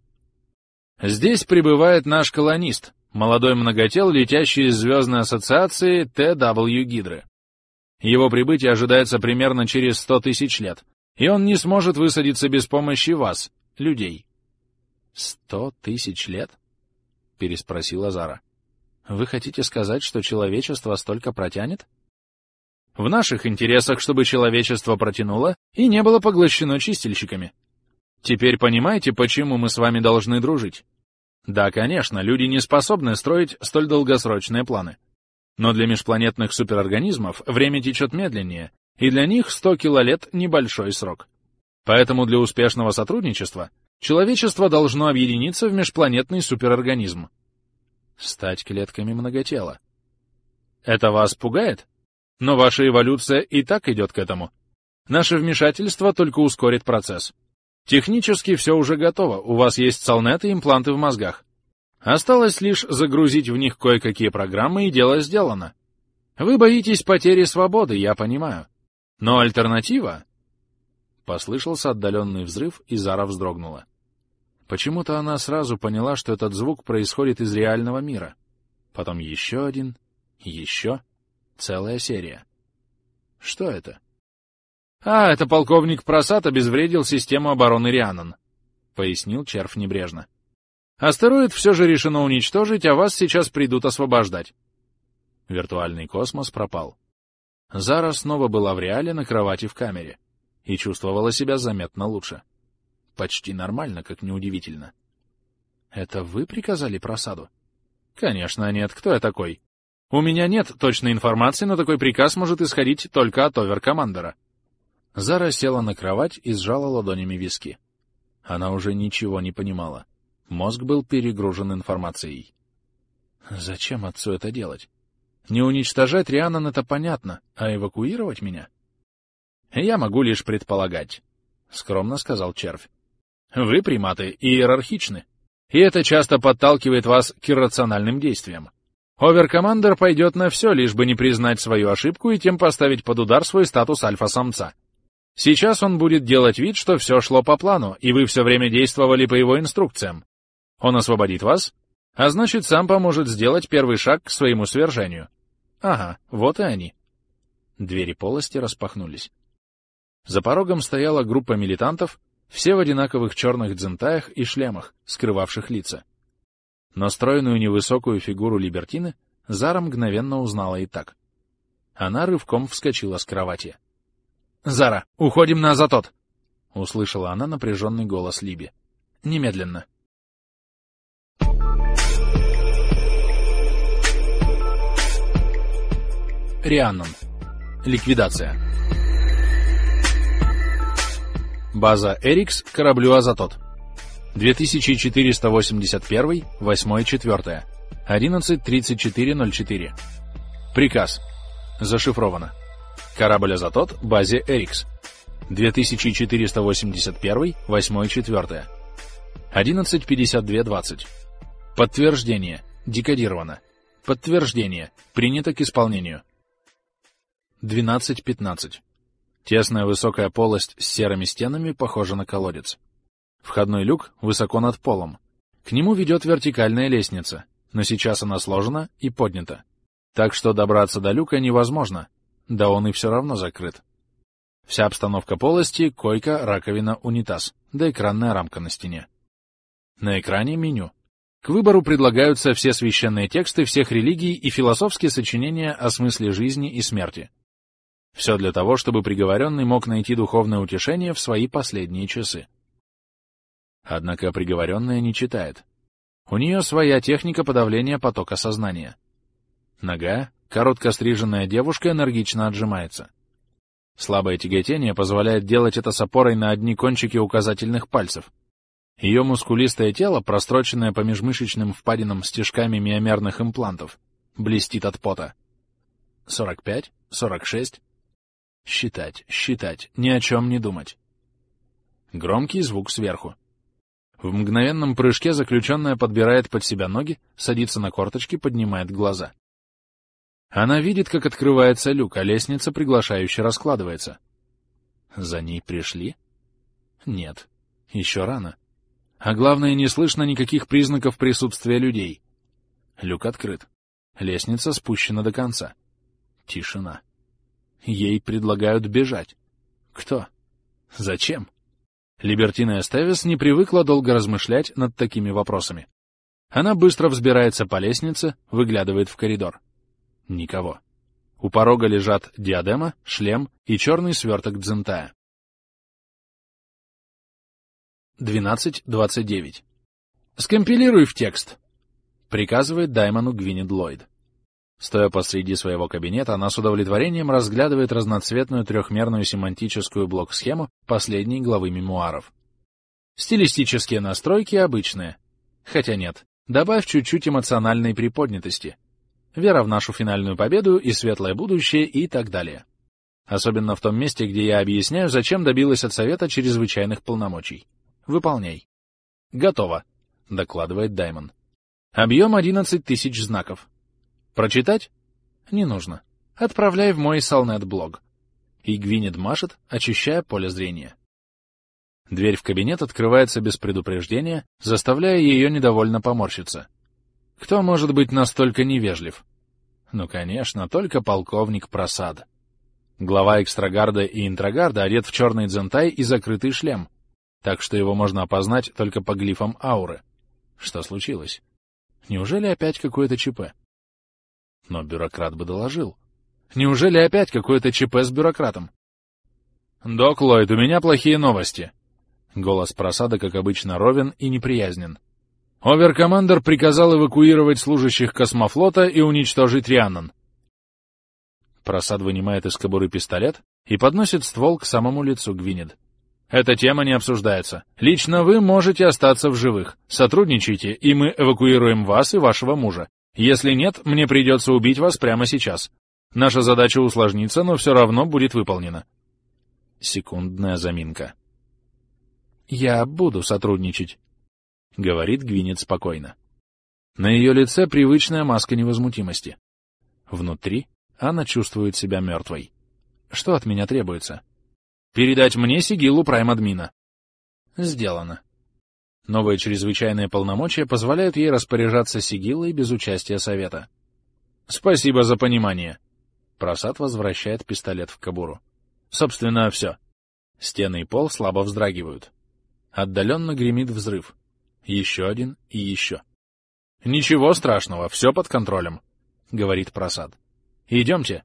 Здесь прибывает наш колонист, молодой многотел, летящий из звездной ассоциации Т.W. Гидры. Его прибытие ожидается примерно через 100 тысяч лет, и он не сможет высадиться без помощи вас, людей. 100 тысяч лет? — переспросила Зара. — Вы хотите сказать, что человечество столько протянет? В наших интересах, чтобы человечество протянуло и не было поглощено чистильщиками. Теперь понимаете, почему мы с вами должны дружить? Да, конечно, люди не способны строить столь долгосрочные планы. Но для межпланетных суперорганизмов время течет медленнее, и для них 100 килолет — небольшой срок. Поэтому для успешного сотрудничества человечество должно объединиться в межпланетный суперорганизм. Стать клетками многотела. Это вас пугает? Но ваша эволюция и так идет к этому. Наше вмешательство только ускорит процесс. Технически все уже готово, у вас есть солнет и импланты в мозгах. Осталось лишь загрузить в них кое-какие программы, и дело сделано. Вы боитесь потери свободы, я понимаю. Но альтернатива... Послышался отдаленный взрыв, и Зара вздрогнула. Почему-то она сразу поняла, что этот звук происходит из реального мира. Потом еще один, еще, целая серия. Что это? А, это полковник Просат обезвредил систему обороны Рианон, пояснил Червь небрежно. Астероид все же решено уничтожить, а вас сейчас придут освобождать. Виртуальный космос пропал. Зара снова была в реале на кровати в камере и чувствовала себя заметно лучше. Почти нормально, как неудивительно. Это вы приказали Просаду? Конечно нет, кто я такой? У меня нет точной информации, но такой приказ может исходить только от оверкомандера. Зара села на кровать и сжала ладонями виски. Она уже ничего не понимала. Мозг был перегружен информацией. Зачем отцу это делать? Не уничтожать Рианон — это понятно, а эвакуировать меня? Я могу лишь предполагать, — скромно сказал Червь. Вы, приматы, иерархичны, и это часто подталкивает вас к иррациональным действиям. Оверкомандер пойдет на все, лишь бы не признать свою ошибку и тем поставить под удар свой статус альфа-самца. Сейчас он будет делать вид, что все шло по плану, и вы все время действовали по его инструкциям. Он освободит вас, а значит, сам поможет сделать первый шаг к своему свержению. Ага, вот и они. Двери полости распахнулись. За порогом стояла группа милитантов, все в одинаковых черных дзентаях и шлемах, скрывавших лица. Но стройную невысокую фигуру Либертины Зара мгновенно узнала и так. Она рывком вскочила с кровати. «Зара, уходим на Азатот!» — услышала она напряженный голос Либи. «Немедленно!» Рианон. Ликвидация. База Эрикс кораблю Азатот. 2481, 8-4, 11:34:04. Приказ. Зашифровано. Корабль Азатот, базе Эрикс. 2481, 8-4, 11:52:20. Подтверждение. Декодировано. Подтверждение. Принято к исполнению. 12:15. Тесная высокая полость с серыми стенами похожа на колодец. Входной люк высоко над полом. К нему ведет вертикальная лестница, но сейчас она сложена и поднята. Так что добраться до люка невозможно, да он и все равно закрыт. Вся обстановка полости — койка, раковина, унитаз, да экранная рамка на стене. На экране меню. К выбору предлагаются все священные тексты всех религий и философские сочинения о смысле жизни и смерти. Все для того, чтобы приговоренный мог найти духовное утешение в свои последние часы. Однако приговоренная не читает. У нее своя техника подавления потока сознания. Нога, коротко стриженная девушка, энергично отжимается. Слабое тяготение позволяет делать это с опорой на одни кончики указательных пальцев. Ее мускулистое тело, простроченное по межмышечным впадинам стежками миомерных имплантов, блестит от пота. 45, 46. Считать, считать, ни о чем не думать. Громкий звук сверху. В мгновенном прыжке заключенная подбирает под себя ноги, садится на корточки, поднимает глаза. Она видит, как открывается люк, а лестница приглашающе раскладывается. За ней пришли? Нет, еще рано. А главное, не слышно никаких признаков присутствия людей. Люк открыт. Лестница спущена до конца. Тишина. Ей предлагают бежать. Кто? Зачем? Либертина Эстевес не привыкла долго размышлять над такими вопросами. Она быстро взбирается по лестнице, выглядывает в коридор. Никого. У порога лежат диадема, шлем и черный сверток дзентая. 12:29. «Скомпилируй в текст», — приказывает Даймону Гвинет Ллойд. Стоя посреди своего кабинета, она с удовлетворением разглядывает разноцветную трехмерную семантическую блок-схему последней главы мемуаров. Стилистические настройки обычные. Хотя нет, добавь чуть-чуть эмоциональной приподнятости. Вера в нашу финальную победу и светлое будущее и так далее. Особенно в том месте, где я объясняю, зачем добилась от Совета чрезвычайных полномочий. Выполняй. Готово, докладывает Даймон. Объем 11 тысяч знаков. Прочитать? Не нужно. Отправляй в мой Салнет-блог. И Гвинет машет, очищая поле зрения. Дверь в кабинет открывается без предупреждения, заставляя ее недовольно поморщиться. Кто может быть настолько невежлив? Ну, конечно, только полковник Прасад. Глава экстрагарда и интрагарда одет в черный дзентай и закрытый шлем, так что его можно опознать только по глифам ауры. Что случилось? Неужели опять какое-то ЧП? Но бюрократ бы доложил. Неужели опять какое-то ЧП с бюрократом? «Док Ллойд, у меня плохие новости». Голос Прасада, как обычно, ровен и неприязнен. Оверкомандер приказал эвакуировать служащих космофлота и уничтожить Рианнон. Прасад вынимает из кобуры пистолет и подносит ствол к самому лицу Гвинет. «Эта тема не обсуждается. Лично вы можете остаться в живых. Сотрудничайте, и мы эвакуируем вас и вашего мужа. Если нет, мне придется убить вас прямо сейчас. Наша задача усложнится, но все равно будет выполнена». Секундная заминка. «Я буду сотрудничать», — говорит Гвинет спокойно. На ее лице привычная маска невозмутимости. Внутри она чувствует себя мертвой. Что от меня требуется? Передать мне сигиллу прайм-админа. Сделано. Новые чрезвычайные полномочия позволяют ей распоряжаться сигиллой без участия Совета. Спасибо за понимание. Прасад возвращает пистолет в кобуру. Собственно, все. Стены и пол слабо вздрагивают. Отдаленно гремит взрыв. Еще один и еще. «Ничего страшного, все под контролем», — говорит Прасад. «Идемте».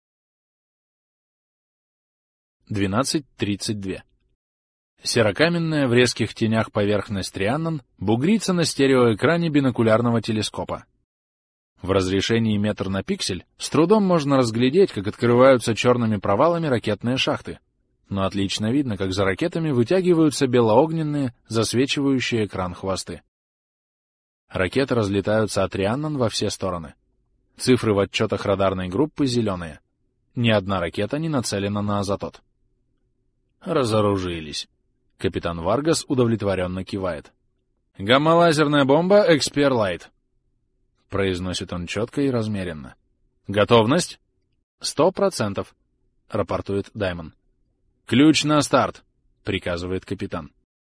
12:32. Серокаменная в резких тенях поверхность Рианнон бугрится на стереоэкране бинокулярного телескопа. В разрешении метр на пиксель с трудом можно разглядеть, как открываются черными провалами ракетные шахты, но отлично видно, как за ракетами вытягиваются белоогненные, засвечивающие экран хвосты. Ракеты разлетаются от Рианнон во все стороны. Цифры в отчетах радарной группы зеленые. Ни одна ракета не нацелена на Азатот. Разоружились. Капитан Варгас удовлетворенно кивает. «Гамма-лазерная бомба Экспер-Лайт», — произносит он четко и размеренно. «Готовность?» 100%, — рапортует Даймон. «Ключ на старт», — приказывает капитан.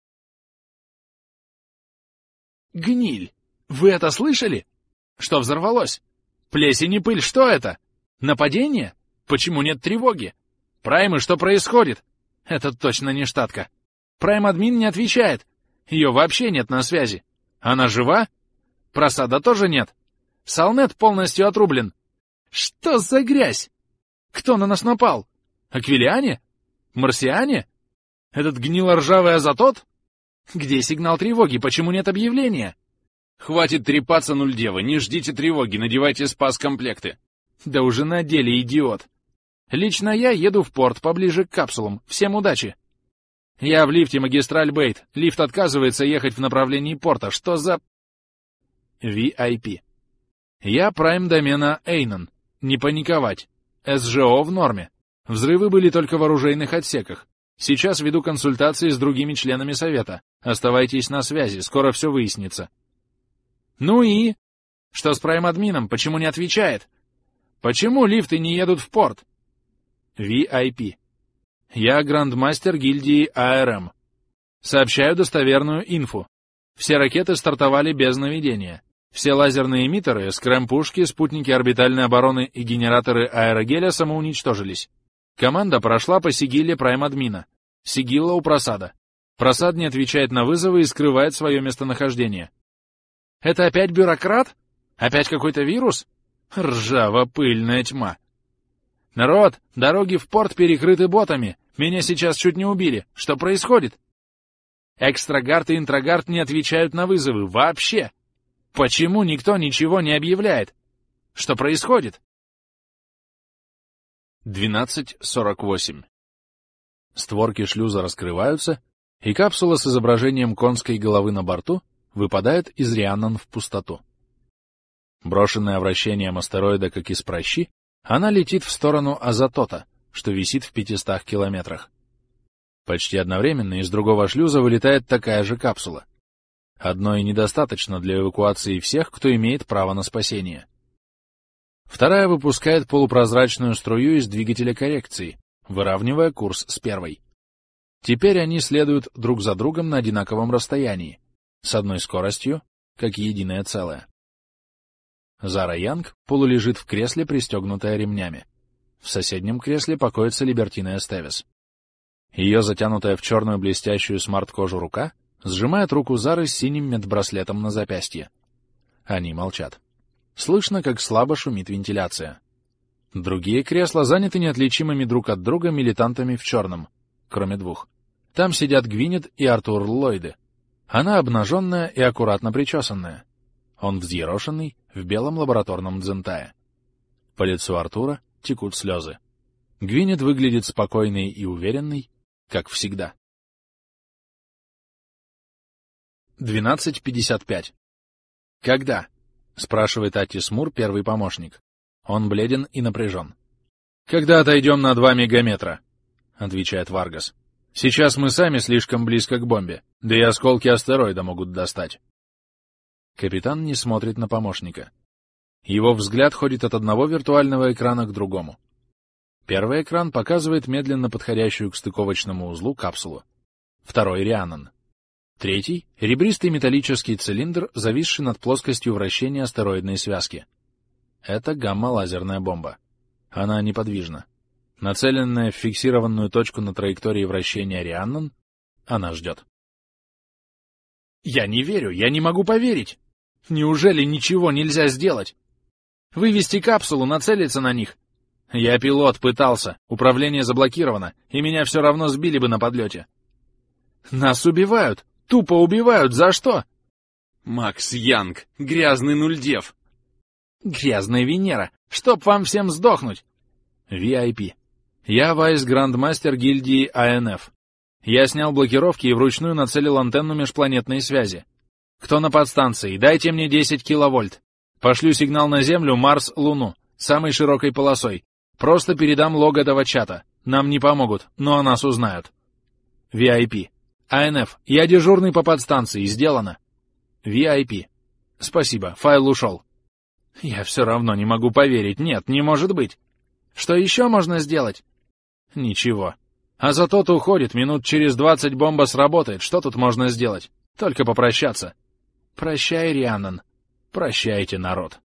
«Гниль! Вы это слышали? Что взорвалось? Плесень и пыль, что это? Нападение? Почему нет тревоги? Праймы, что происходит? Это точно не штатка. Прайм-админ не отвечает. Ее вообще нет на связи. Она жива? Просада тоже нет. Салнет полностью отрублен. Что за грязь? Кто на нас напал? Аквилиане? Марсиане? Этот гнило-ржавый Азатот? Где сигнал тревоги? Почему нет объявления? Хватит трепаться, нульдевы, не ждите тревоги, надевайте спас-комплекты. Да уже надели, идиот. Лично я еду в порт, поближе к капсулам. Всем удачи. Я в лифте магистраль Бейт. Лифт отказывается ехать в направлении порта. Что за... VIP. Я прайм домена Эйнон. Не паниковать. СЖО в норме. Взрывы были только в оружейных отсеках. Сейчас веду консультации с другими членами совета. Оставайтесь на связи, скоро все выяснится. Ну и? Что с прайм-админом? Почему не отвечает? Почему лифты не едут в порт? VIP. Я грандмастер гильдии АРМ. Сообщаю достоверную инфу. Все ракеты стартовали без наведения. Все лазерные эмиттеры, скрэм-пушки, спутники орбитальной обороны и генераторы аэрогеля самоуничтожились. Команда прошла по сигилле прайм-админа. Сигилла у просада. Просад не отвечает на вызовы и скрывает свое местонахождение. Это опять бюрократ? Опять какой-то вирус? Ржаво-пыльная тьма. Народ, дороги в порт перекрыты ботами. Меня сейчас чуть не убили. Что происходит? Экстрагард и интрагард не отвечают на вызовы. Вообще. Почему никто ничего не объявляет? Что происходит? 12:48. Створки шлюза раскрываются, и капсула с изображением конской головы на борту выпадает из Рианнон в пустоту. Брошенная вращением астероида как из пращи, она летит в сторону Азатота, что висит в 500 километрах. Почти одновременно из другого шлюза вылетает такая же капсула. Одной недостаточно для эвакуации всех, кто имеет право на спасение. Вторая выпускает полупрозрачную струю из двигателя коррекции, выравнивая курс с первой. Теперь они следуют друг за другом на одинаковом расстоянии, с одной скоростью, как единое целое. Зара Янг полулежит в кресле, пристегнутая ремнями. В соседнем кресле покоится Либертина Эстевес. Ее затянутая в черную блестящую смарт-кожу рука сжимает руку Зары с синим медбраслетом на запястье. Они молчат. Слышно, как слабо шумит вентиляция. Другие кресла заняты неотличимыми друг от друга милитантами в черном, кроме двух. Там сидят Гвинет и Артур Ллойды. Она обнаженная и аккуратно причесанная. Он взъерошенный, в белом лабораторном дзентае. По лицу Артура текут слезы. Гвинет выглядит спокойной и уверенной, как всегда. 12:55. «Когда?» — спрашивает Атис Мур, первый помощник. Он бледен и напряжен. «Когда отойдем на 2 мегаметра?» — отвечает Варгас. «Сейчас мы сами слишком близко к бомбе, да и осколки астероида могут достать». Капитан не смотрит на помощника. Его взгляд ходит от одного виртуального экрана к другому. Первый экран показывает медленно подходящую к стыковочному узлу капсулу. Второй — Рианнон. Третий — ребристый металлический цилиндр, зависший над плоскостью вращения астероидной связки. Это гамма-лазерная бомба. Она неподвижна. Нацеленная в фиксированную точку на траектории вращения Рианнон, она ждет. «Я не верю, я не могу поверить! Неужели ничего нельзя сделать? Вывести капсулу, нацелиться на них? Я пилот, пытался, управление заблокировано, и меня все равно сбили бы на подлете. Нас убивают, тупо убивают, за что? Макс Янг, грязный нульдев. Грязная Венера, чтоб вам всем сдохнуть. VIP. Я вайс-грандмастер гильдии АНФ. Я снял блокировки и вручную нацелил антенну межпланетной связи. Кто на подстанции? Дайте мне 10 киловольт. Пошлю сигнал на Землю, Марс, Луну, самой широкой полосой. Просто передам лог этого чата. Нам не помогут, но о нас узнают. VIP. АНФ. Я дежурный по подстанции. Сделано. VIP. Спасибо, файл ушел. Я все равно не могу поверить. Нет, не может быть. Что еще можно сделать? Ничего. Азатот уходит, минут через 20 бомба сработает. Что тут можно сделать? Только попрощаться. Прощай, Рианнон. Прощайте, народ.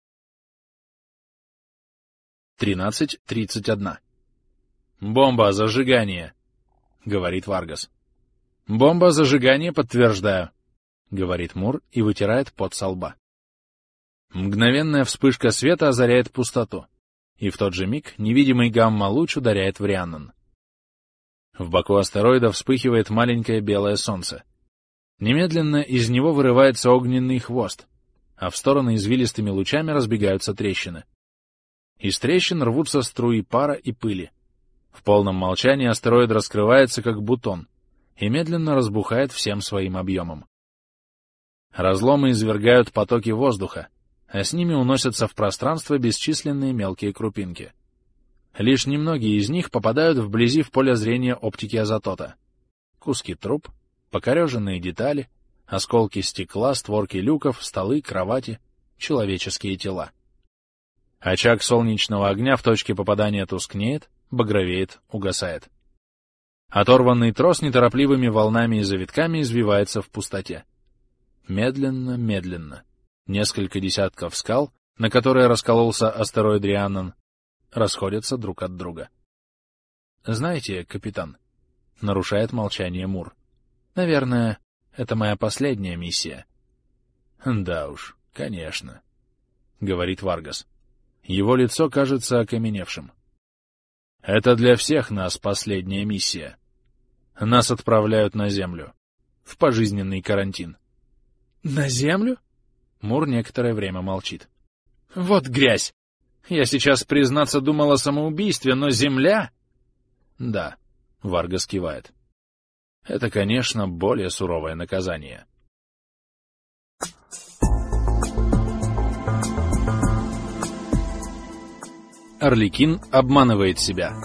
13:31. «Бомба, зажигание», — говорит Варгас. «Бомба, зажигание, подтверждаю», — говорит Мур и вытирает пот со лба. Мгновенная вспышка света озаряет пустоту. и в тот же миг невидимый гамма-луч ударяет в Рианнон. В боку астероида вспыхивает маленькое белое солнце. Немедленно из него вырывается огненный хвост, а в стороны извилистыми лучами разбегаются трещины. Из трещин рвутся струи пара и пыли. В полном молчании астероид раскрывается, как бутон, и медленно разбухает всем своим объемом. Разломы извергают потоки воздуха, а с ними уносятся в пространство бесчисленные мелкие крупинки. Лишь немногие из них попадают вблизи в поле зрения оптики Азотота. Куски труб, покореженные детали, осколки стекла, створки люков, столы, кровати, человеческие тела. Очаг солнечного огня в точке попадания тускнеет, багровеет, угасает. Оторванный трос неторопливыми волнами и завитками извивается в пустоте. Медленно, медленно. Несколько десятков скал, на которые раскололся астероид Рианнон, расходятся друг от друга. «Знаете, капитан», — нарушает молчание Мур, — «наверное, это моя последняя миссия». «Да уж, конечно», — говорит Варгас. Его лицо кажется окаменевшим. «Это для всех нас последняя миссия. Нас отправляют на Землю, в пожизненный карантин». «На Землю?» Мур некоторое время молчит. «Вот грязь! Я сейчас, признаться, думал о самоубийстве, но Земля...» «Да», — Варгас кивает. «Это, конечно, более суровое наказание». Арлекин обманывает себя.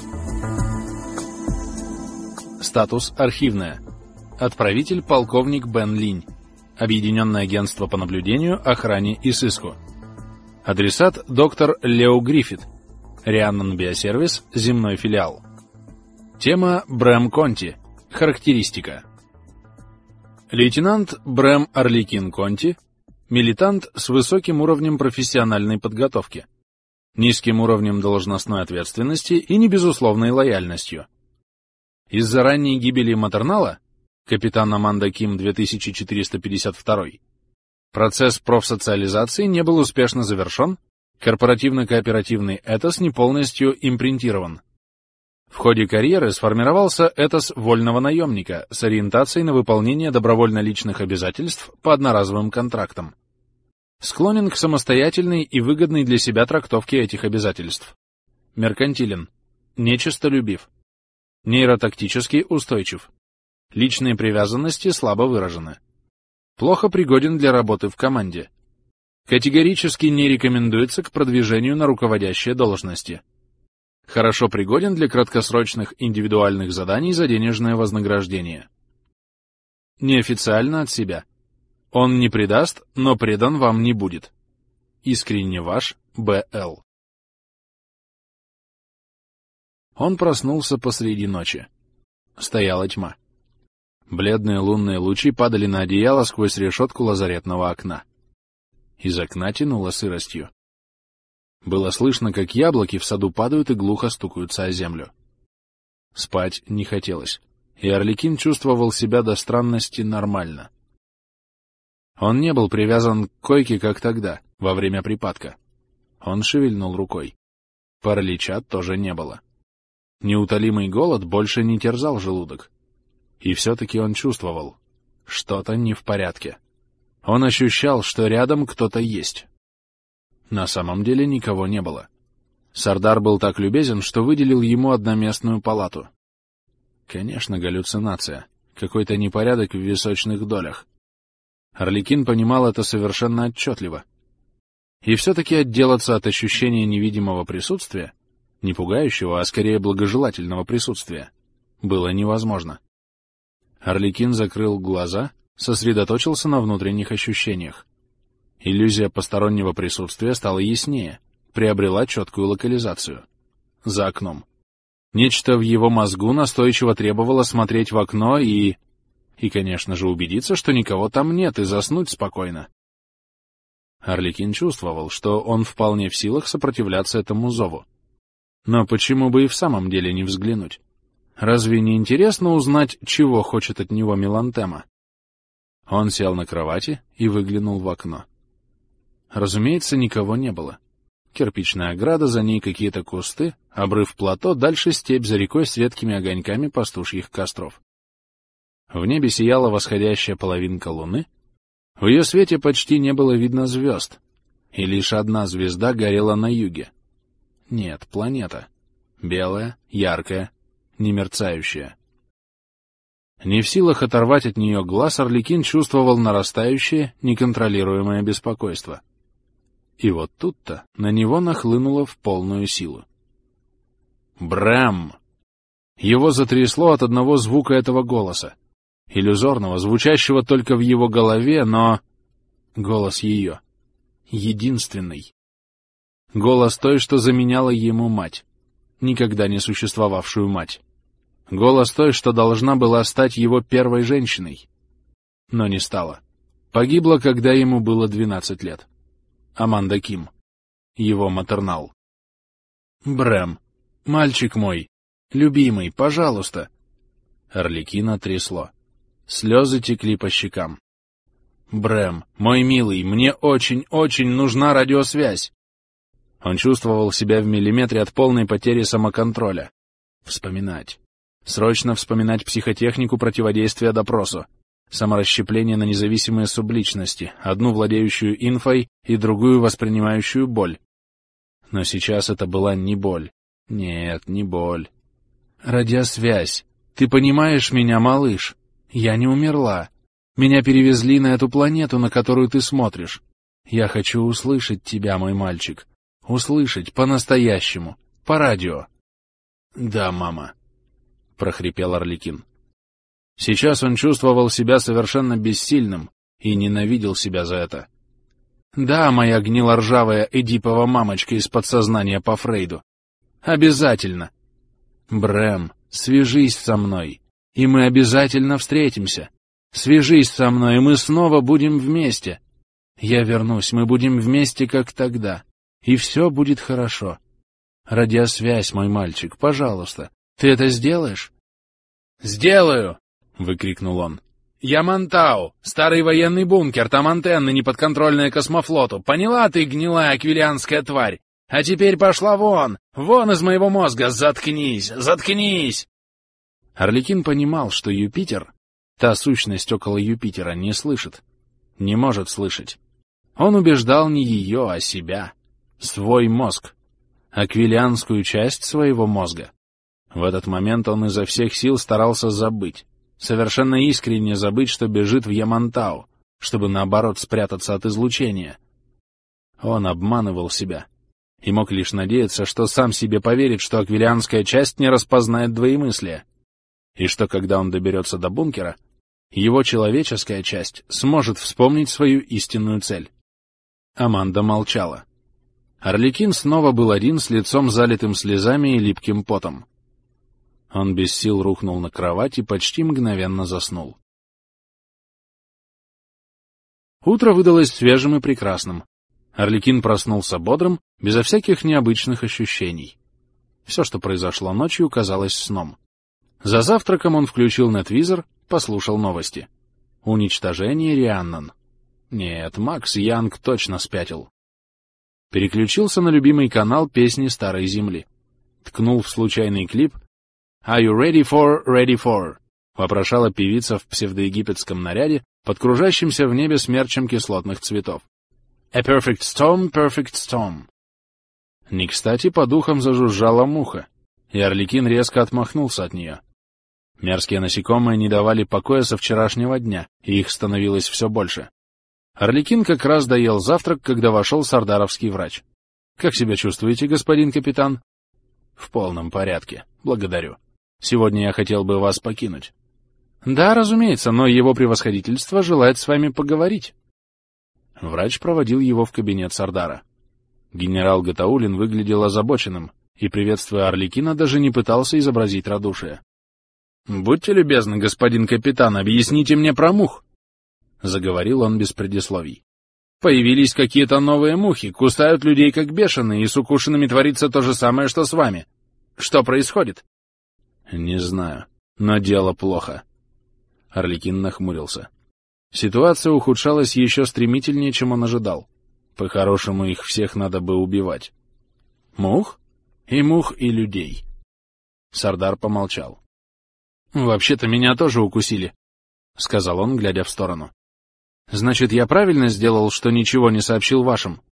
Статус архивная. Отправитель полковник Бен Линь. Объединенное агентство по наблюдению, охране и сыску. Адресат доктор Лео Гриффит. Рианнон Биосервис, земной филиал. Тема Брэм Конти. Характеристика. Лейтенант Брэм Арлекин Конти. Милитант с высоким уровнем профессиональной подготовки, низким уровнем должностной ответственности и небезусловной лояльностью. Из-за ранней гибели Матернала, капитан Аманда Ким 2452, процесс профсоциализации не был успешно завершен, корпоративно-кооперативный этос не полностью импринтирован. В ходе карьеры сформировался этос вольного наемника с ориентацией на выполнение добровольно-личных обязательств по одноразовым контрактам. Склонен к самостоятельной и выгодной для себя трактовке этих обязательств. Меркантилен. Нечистолюбив. Нейротактически устойчив. Личные привязанности слабо выражены. Плохо пригоден для работы в команде. Категорически не рекомендуется к продвижению на руководящие должности. Хорошо пригоден для краткосрочных индивидуальных заданий за денежное вознаграждение. Неофициально от себя. Он не предаст, но предан вам не будет. Искренне ваш, Б.Л. Он проснулся посреди ночи. Стояла тьма. Бледные лунные лучи падали на одеяло сквозь решетку лазаретного окна. Из окна тянуло сыростью. Было слышно, как яблоки в саду падают и глухо стукаются о землю. Спать не хотелось, и Арлекин чувствовал себя до странности нормально. Он не был привязан к койке, как тогда, во время припадка. Он шевельнул рукой. Паралича тоже не было. Неутолимый голод больше не терзал желудок. И все-таки он чувствовал, что-то не в порядке. Он ощущал, что рядом кто-то есть. На самом деле никого не было. Сардар был так любезен, что выделил ему одноместную палату. Конечно, галлюцинация, какой-то непорядок в височных долях. Арлекин понимал это совершенно отчетливо. И все-таки отделаться от ощущения невидимого присутствия, не пугающего, а скорее благожелательного присутствия, было невозможно. Арлекин закрыл глаза, сосредоточился на внутренних ощущениях. Иллюзия постороннего присутствия стала яснее, приобрела четкую локализацию. За окном. Нечто в его мозгу настойчиво требовало смотреть в окно и, конечно же, убедиться, что никого там нет, и заснуть спокойно. Арлекин чувствовал, что он вполне в силах сопротивляться этому зову. Но почему бы и в самом деле не взглянуть? Разве не интересно узнать, чего хочет от него Мелантема? Он сел на кровати и выглянул в окно. Разумеется, никого не было. Кирпичная ограда, за ней какие-то кусты, обрыв плато, дальше степь за рекой с редкими огоньками пастушьих костров. В небе сияла восходящая половинка луны, в ее свете почти не было видно звезд, и лишь одна звезда горела на юге. Нет, планета. Белая, яркая, немерцающая. Не в силах оторвать от нее глаз, Арлекин чувствовал нарастающее, неконтролируемое беспокойство. И вот тут-то на него нахлынуло в полную силу. Брэм! Его затрясло от одного звука этого голоса, иллюзорного, звучащего только в его голове, но... Голос ее. Единственный. Голос той, что заменяла ему мать, никогда не существовавшую мать. Голос той, что должна была стать его первой женщиной. Но не стала. Погибла, когда ему было 12 лет. Аманда Ким. Его матернал. «Брэм, мальчик мой, любимый, пожалуйста!» Арлекина трясло. Слезы текли по щекам. «Брэм, мой милый, мне очень-очень нужна радиосвязь!» Он чувствовал себя в миллиметре от полной потери самоконтроля. Вспоминать. Срочно вспоминать психотехнику противодействия допросу. Саморасщепление на независимые субличности, одну владеющую инфой и другую воспринимающую боль. Но сейчас это была не боль. Нет, не боль. Радиосвязь. Ты понимаешь меня, малыш? Я не умерла. Меня перевезли на эту планету, на которую ты смотришь. Я хочу услышать тебя, мой мальчик. Услышать по-настоящему, по радио. Да, мама, прохрипел Арлекин. Сейчас он чувствовал себя совершенно бессильным и ненавидел себя за это. Да, моя гнилоржавая Эдипова мамочка из подсознания по Фрейду. Обязательно. Брэм, свяжись со мной, и мы обязательно встретимся. Свяжись со мной, и мы снова будем вместе. Я вернусь, мы будем вместе, как тогда, и все будет хорошо. Радиосвязь, мой мальчик, пожалуйста. Ты это сделаешь? Сделаю! — выкрикнул он. «Ямантау! Старый военный бункер, там антенны, неподконтрольные космофлоту. Поняла ты, гнилая аквилианская тварь? А теперь пошла вон! Вон из моего мозга! Заткнись! Заткнись!» Арлекин понимал, что Юпитер, та сущность около Юпитера, не слышит, не может слышать. Он убеждал не ее, а себя, свой мозг, аквилианскую часть своего мозга. В этот момент он изо всех сил старался забыть. Совершенно искренне забыть, что бежит в Ямантау, чтобы, наоборот, спрятаться от излучения. Он обманывал себя и мог лишь надеяться, что сам себе поверит, что аквилианская часть не распознает двоемыслия, и что, когда он доберется до бункера, его человеческая часть сможет вспомнить свою истинную цель. Аманда молчала. Арлекин снова был один, с лицом залитым слезами и липким потом. Он без сил рухнул на кровать и почти мгновенно заснул. Утро выдалось свежим и прекрасным. Арлекин проснулся бодрым, безо всяких необычных ощущений. Все, что произошло ночью, казалось сном. За завтраком он включил нетвизор, послушал новости. Уничтожение Рианнан. Нет, Макс Янг точно спятил. Переключился на любимый канал «Песни Старой Земли». Ткнул в случайный клип «Are you ready for?» — вопрошала певица в псевдоегипетском наряде, под кружащимся в небе смерчем кислотных цветов. «A perfect storm». Не кстати по духам зажужжала муха, и Арлекин резко отмахнулся от нее. Мерзкие насекомые не давали покоя со вчерашнего дня, и их становилось все больше. Арлекин как раз доел завтрак, когда вошел сардаровский врач. «Как себя чувствуете, господин капитан?» «В полном порядке. Благодарю. Сегодня я хотел бы вас покинуть». «Да, разумеется, но его превосходительство желает с вами поговорить». Врач проводил его в кабинет Сардара. Генерал Гатаулин выглядел озабоченным, и, приветствуя Арлекина, даже не пытался изобразить радушие. «Будьте любезны, господин капитан, объясните мне про мух», — заговорил он без предисловий. «Появились какие-то новые мухи, кусают людей как бешеные, и с укушенными творится то же самое, что с вами. Что происходит?» «Не знаю, но дело плохо». Арлекин нахмурился. Ситуация ухудшалась еще стремительнее, чем он ожидал. По-хорошему, их всех надо бы убивать. Мух? И мух, и людей. Сардар помолчал. «Вообще-то меня тоже укусили», — сказал он, глядя в сторону. «Значит, я правильно сделал, что ничего не сообщил вашим?»